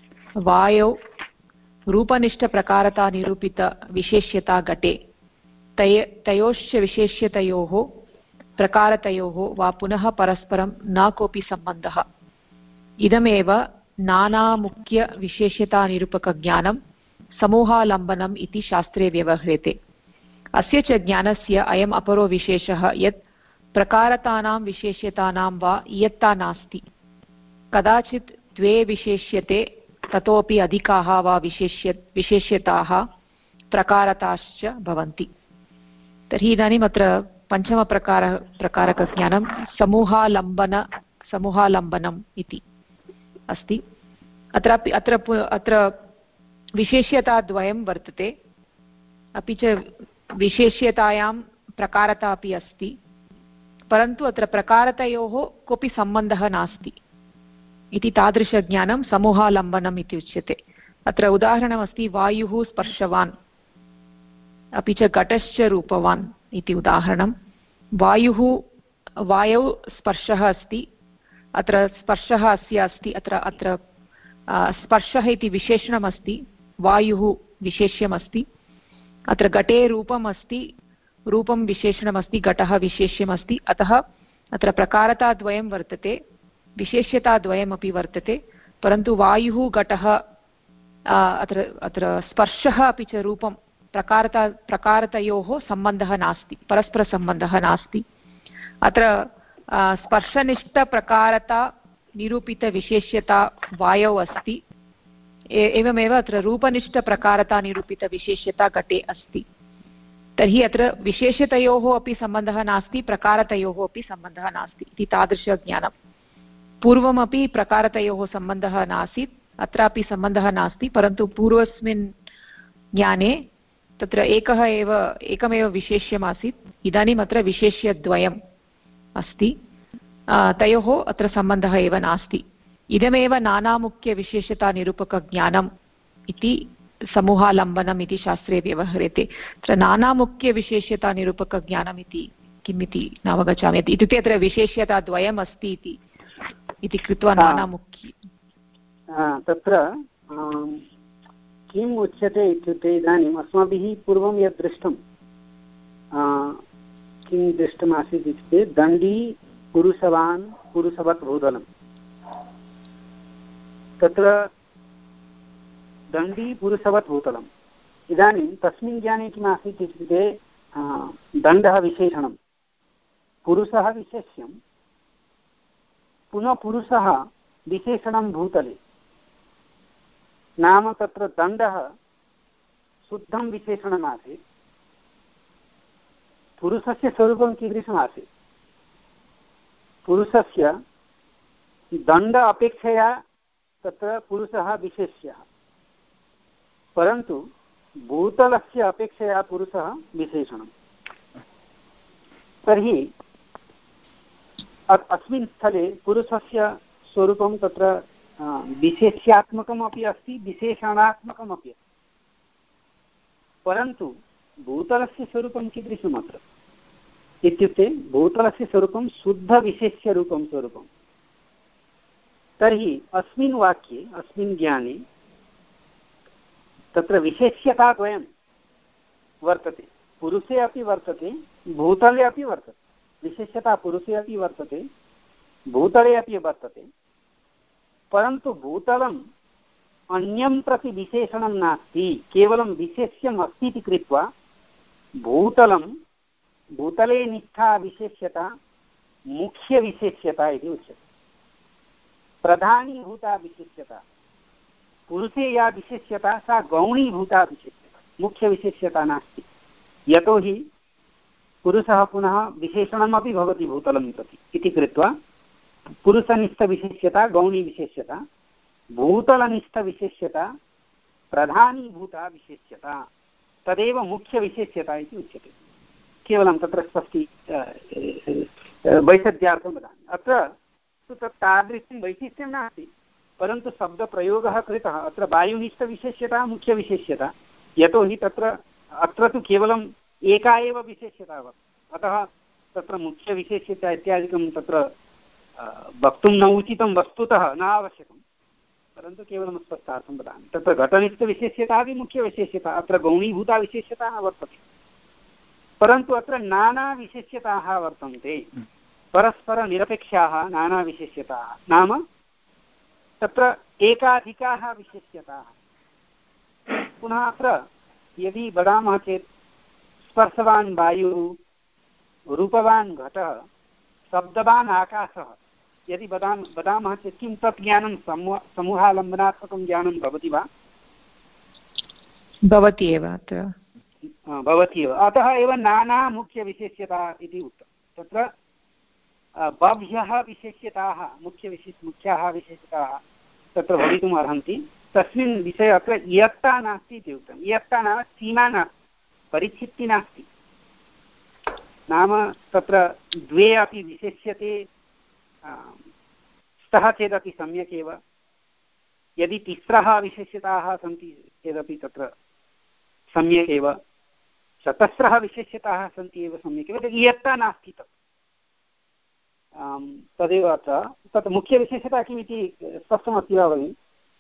वायौ रूपनिष्ठप्रकारता निरूपित विशेष्यता घटे। तय तयोश्च विशेष्यतयोः प्रकारतयोः वा पुनः परस्परं न कोऽपि सम्बन्धः। इदमेव नानामुख्यविशेष्यतानिरूपकज्ञानं समूहालम्बनम् इति शास्त्रे व्यवह्रियते। अस्य च ज्ञानस्य अयम् अपरो विशेषः यत् प्रकारतानां विशेष्यतानां वा इयत्ता नास्ति। कदाचित् द्वे विशेष्यते ततोपि अधिकाः वा विशेष्य विशेष्यताः प्रकारताश्च भवन्ति। तर्हि इदानीम् अत्र पञ्चमप्रकारः प्रकारकज्ञानं समूहालम्बन समूहालम्बनम् इति अस्ति। अत्रापि अत्र अत्र विशेष्यताद्वयं वर्तते, अपि च विशेष्यतायां प्रकारता अपि अस्ति, परन्तु अत्र प्रकारतयोः कोऽपि सम्बन्धः नास्ति इति तादृशज्ञानं समूहालम्बनम् इति उच्यते। अत्र उदाहरणमस्ति वायुः स्पर्शवान् अपि च घटश्च रूपवान् इति उदाहरणं। वायुः वायौ स्पर्शः अस्ति, अत्र स्पर्शः अस्य अस्ति, अत्र अत्र स्पर्शः इति विशेषणमस्ति, वायुः विशेष्यमस्ति। अत्र घटे रूपम् अस्ति, रूपं विशेषणमस्ति, घटः विशेष्यमस्ति। अतः अत्र प्रकारताद्वयं वर्तते, विशेष्यताद्वयमपि वर्तते, परन्तु वायुः घटः अत्र अत्र स्पर्शः अपि च रूपं प्रकारता प्रकारतयोः सम्बन्धः नास्ति, परस्परसम्बन्धः नास्ति। अत्र स्पर्शनिष्ठप्रकारता निरूपितविशेष्यता वायौ अस्ति, एवमेव अत्र रूपनिष्ठप्रकारता निरूपितविशेष्यता घटे अस्ति। तर्हि अत्र विशेष्यतयोः अपि सम्बन्धः नास्ति, प्रकारतयोः अपि सम्बन्धः नास्ति इति तादृशज्ञानं। पूर्वमपि प्रकारतयोः सम्बन्धः नासीत्, अत्रापि सम्बन्धः नास्ति, परन्तु पूर्वस्मिन् ज्ञाने तत्र एकः एव एकमेव विशेष्यमासीत्, इदानीम् अत्र विशेष्यद्वयम् अस्ति, तयोः अत्र सम्बन्धः एव नास्ति। इदमेव नानामुख्यविशेषतानिरूपकज्ञानम् इति समूहालम्बनम् इति शास्त्रे व्यवह्रियते। अत्र नानामुख्यविशेष्यतानिरूपकज्ञानम् इति किम् इति नावगच्छामि, इत्युक्ते अत्र विशेष्यताद्वयम् अस्ति इति इति कृत्वा नानामुख्य तत्र किम् उच्यते इत्युक्ते इदानीम् अस्माभिः पूर्वं यत् दृष्टं किं दृष्टमासीत् इत्युक्ते दण्डी पुरुषवान् पुरुषवत् भूतलं। तत्र दण्डी पुरुषवत् भूतलम्। इदानीं तस्मिन् ज्ञाने किम् आसीत् इत्युक्ते दण्डः विशेषणं, पुरुषः विशेष्यं, पुनः पुरुषः विशेषणं भूतले। नाम तत्र दण्डः शुद्धं विशेषणमासीत्, पुरुषस्य स्वरूपं कीदृशमासीत्, पुरुषस्य दण्ड अपेक्षया तत्र पुरुषः विशेष्यः, परन्तु भूतलस्य अपेक्षया पुरुषः विशेषणं। तर्हि अस्मिन् स्थले पुरुषस्य स्वरूपं तत्र विशेष्यात्मकमपि अस्ति, विशेषणात्मकमपि अस्ति, परन्तु भूतलस्य स्वरूपं कीदृशम् अत्र इत्युक्ते भूतलस्य स्वरूपं शुद्धविशेष्यरूपं स्वरूपं। तर्हि अस्मिन् वाक्ये अस्मिन् ज्ञाने तत्र विशेष्यताद्वयं वर्तते, पुरुषे अपि वर्तते, भूतले अपि वर्तते। विशेष्यता पुरुषे अपि वर्तते, भूतले अपि वर्तते, परन्तु भूतलम् अन्यं प्रति विशेषणं नास्ति, केवलं विशेष्यम् अस्ति इति कृत्वा भूतलं भूतले निष्ठा विशेष्यता मुख्यविशेष्यता इति उच्यते। प्रधानीभूता विशेष्यता, पुरुषे या विशेष्यता सा गौणीभूता विशेष्यता, मुख्यविशेष्यता नास्ति। यतोहि पुरुषः पुनः विशेषणमपि भवति भूतलं प्रति इति कृत्वा पुरुषनिष्ठविशेष्यता गौणीविशेष्यता, भूतलनिष्ठविशेष्यता प्रधानीभूता विशेष्यता, तदेव मुख्यविशेष्यता इति उच्यते। केवलं तत्र स्पष्टी वैषद्यार्थं वदामि। अत्र तु तत् तादृशं वैशिष्ट्यं नास्ति, परन्तु शब्दप्रयोगः कृतः। अत्र वायुनिष्ठविशेष्यता मुख्यविशेष्यता, यतोहि तत्र अत्र तु केवलम् एका एव विशेष्यता वर्तते, अतः तत्र मुख्यविशेष्यता इत्यादिकं तत्र वक्तुं न उचितं, वस्तुतः न आवश्यकं, परन्तु केवलं स्पष्टार्थं वदामि। तत्र घटनिष्ठविशेष्यता अपि मुख्यविशेष्यता, अत्र गौणीभूता विशेष्यता न वर्तते। परन्तु अत्र नानाविशेष्यताः वर्तन्ते, परस्परनिरपेक्षाः नानाविशेष्यताः, नाम तत्र एकाधिकाः विशेष्यताः। पुनः अत्र यदि वदामः चेत् स्पर्शवान् वायुः, रूपवान् घटः, शब्दवान् आकाशः, यदि वदाम वदामः चेत् किं तत् ज्ञानं समूह समूहालम्बनात्मकं ज्ञानं भवति वा? भवति एव अत्र भवति एव। अतः एव नाना मुख्यविशेष्यता इति उक्तं। तत्र बह्व्यः विशेष्यताः, मुख्यविशेष मुख्याः विशेषताः तत्र भवितुम् अर्हन्ति। तस्मिन् विषये अत्र इयत्ता नास्ति इति उक्तम्। इयत्ता नाम सीमा नास्ति, परिच्छित्तिः नास्ति। नाम तत्र द्वे अपि विशेष्यते स्तः चेदपि सम्यक् एव, यदि तिस्रः विशेष्यताः सन्ति चेदपि तत्र सम्यक् एव, चतस्रः विशेष्यताः सन्ति एव सम्यक् एव, इयत्ता नास्ति तत्। तदेव अत्र तत् मुख्यविशेषता किमिति स्पष्टमस्ति वा भगिनि?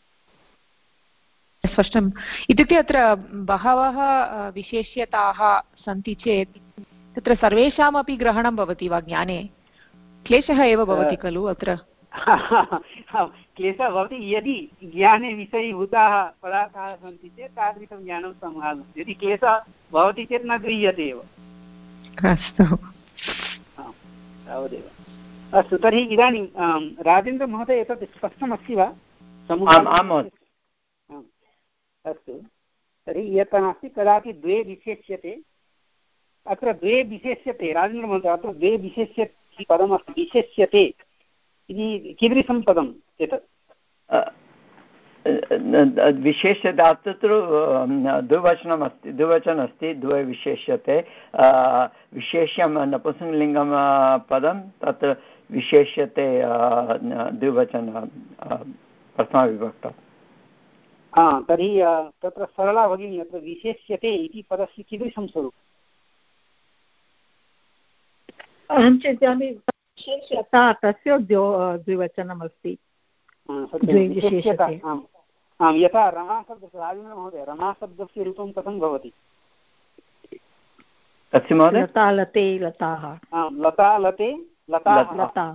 स्पष्टम् इत्युक्ते अत्र बहवः विशेष्यताः सन्ति चेत् तत्र सर्वेषामपि ग्रहणं भवति वा? ज्ञाने क्लेशः एव भवति खलु अत्र? क्लेशः भवति यदि ज्ञाने विषयीभूताः पदार्थाः सन्ति चेत् तादृशं ज्ञानं संहारः। यदि क्लेशः भवति चेत् न गृह्यते एव। अस्तु, तावदेव। अस्तु, तर्हि इदानीं राजेन्द्रमहोदय एतत् स्पष्टमस्ति वा? अस्तु, तर्हि यत् नास्ति, कदापि द्वे विशेष्यते। अत्र द्वे विशेष्यते राजेन्द्रमहोदय, अत्र द्वे विशेष्य पदमस्ति, विशेष्यते इति कीदृशं पदम् एतत्? विशेष्यता तत्र द्विवचनम् अस्ति, द्विवचनम् अस्ति, द्वे विशेष्यते। विशेष्यं नपुंसकलिङ्गं पदं, तत्र विशेष्यते द्विवचन प्रथमाविभक्तौ। हा, तर्हि तत्र सरला भगिनी, अत्र विशेष्यते इति पदस्य कीदृशं स्वरूपम्? अहं चिन्तयामि विशेष्यता तस्य द्विवचनमस्ति। आम्, यथा रमाशब्दस्य, राजेन्द्रमहोदय, रमाशब्दस्य रूपं कथं भवति? लता लते लताः। आम्, लता लते लताः।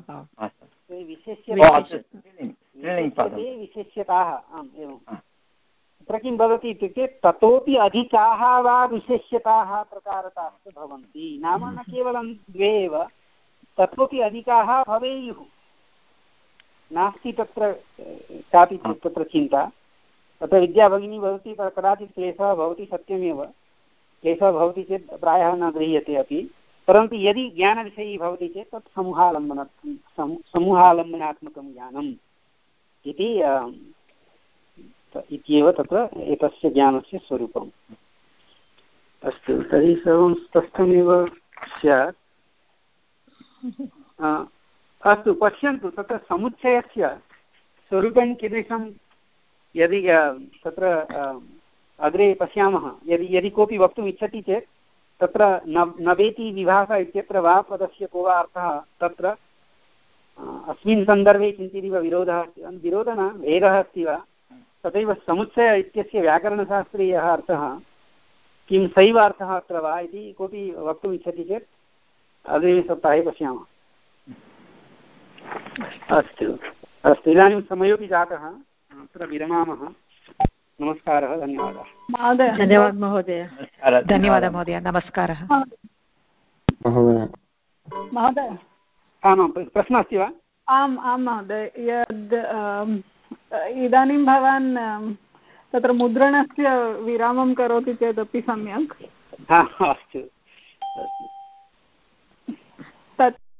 विशेष्यताः। आम्, एवं। तत्र किं भवति इत्युक्ते ततोपि अधिकाः वा विशेष्यताः प्रकारताश्च भवन्ति। नाम न केवलं द्वे एव, ततोपि अधिकाः भवेयुः। नास्ति तत्र कापि तत्र चिन्ता। तत्र विद्या भगिनी भवति, कदाचित् क्लेशः भवति, सत्यमेव क्लेशः भवति चेत् प्रायः न गृह्यते अपि। परन्तु यदि ज्ञानविषयी भवति चेत् तत् समूहालम्बन समूहालम्बनात्मकं ज्ञानम् इति इत्येव तत्र एतस्य ज्ञानस्य स्वरूपम्। अस्तु, तर्हि सर्वं स्पष्टमेव स्यात्। अस्तु, पश्यन्तु, तत्र समुच्चयस्य स्वरूपं कीदृशं यदि तत्र अग्रे पश्यामः। यदि यदि कोऽपि वक्तुम् इच्छति चेत् तत्र न नवेति विभागः इत्यत्र वा पदस्य को वा अर्थः तत्र अस्मिन् सन्दर्भे किञ्चिदिव विरोधः विरोधः न भेदः अस्ति वा? तथैव समुच्चय इत्यस्य व्याकरणशास्त्रे यः अर्थः किं सैव अर्थः अत्र वा इति कोऽपि वक्तुम् इच्छति चेत् अग्रिमे सप्ताहे पश्यामः। अस्तु अस्तु, इदानीं समयोपि जातः, अत्र विरमामः। नमस्कारः, धन्यवादः। धन्यवादः महोदय। धन्यवादः महोदय, नमस्कारः महोदय। आमां, प्रश्नः अस्ति वा? आम् आं महोदय, यद् इदानीं भवान् तत्र मुद्रणस्य विरामं करोति चेदपि सम्यक्। अस्तु, तत्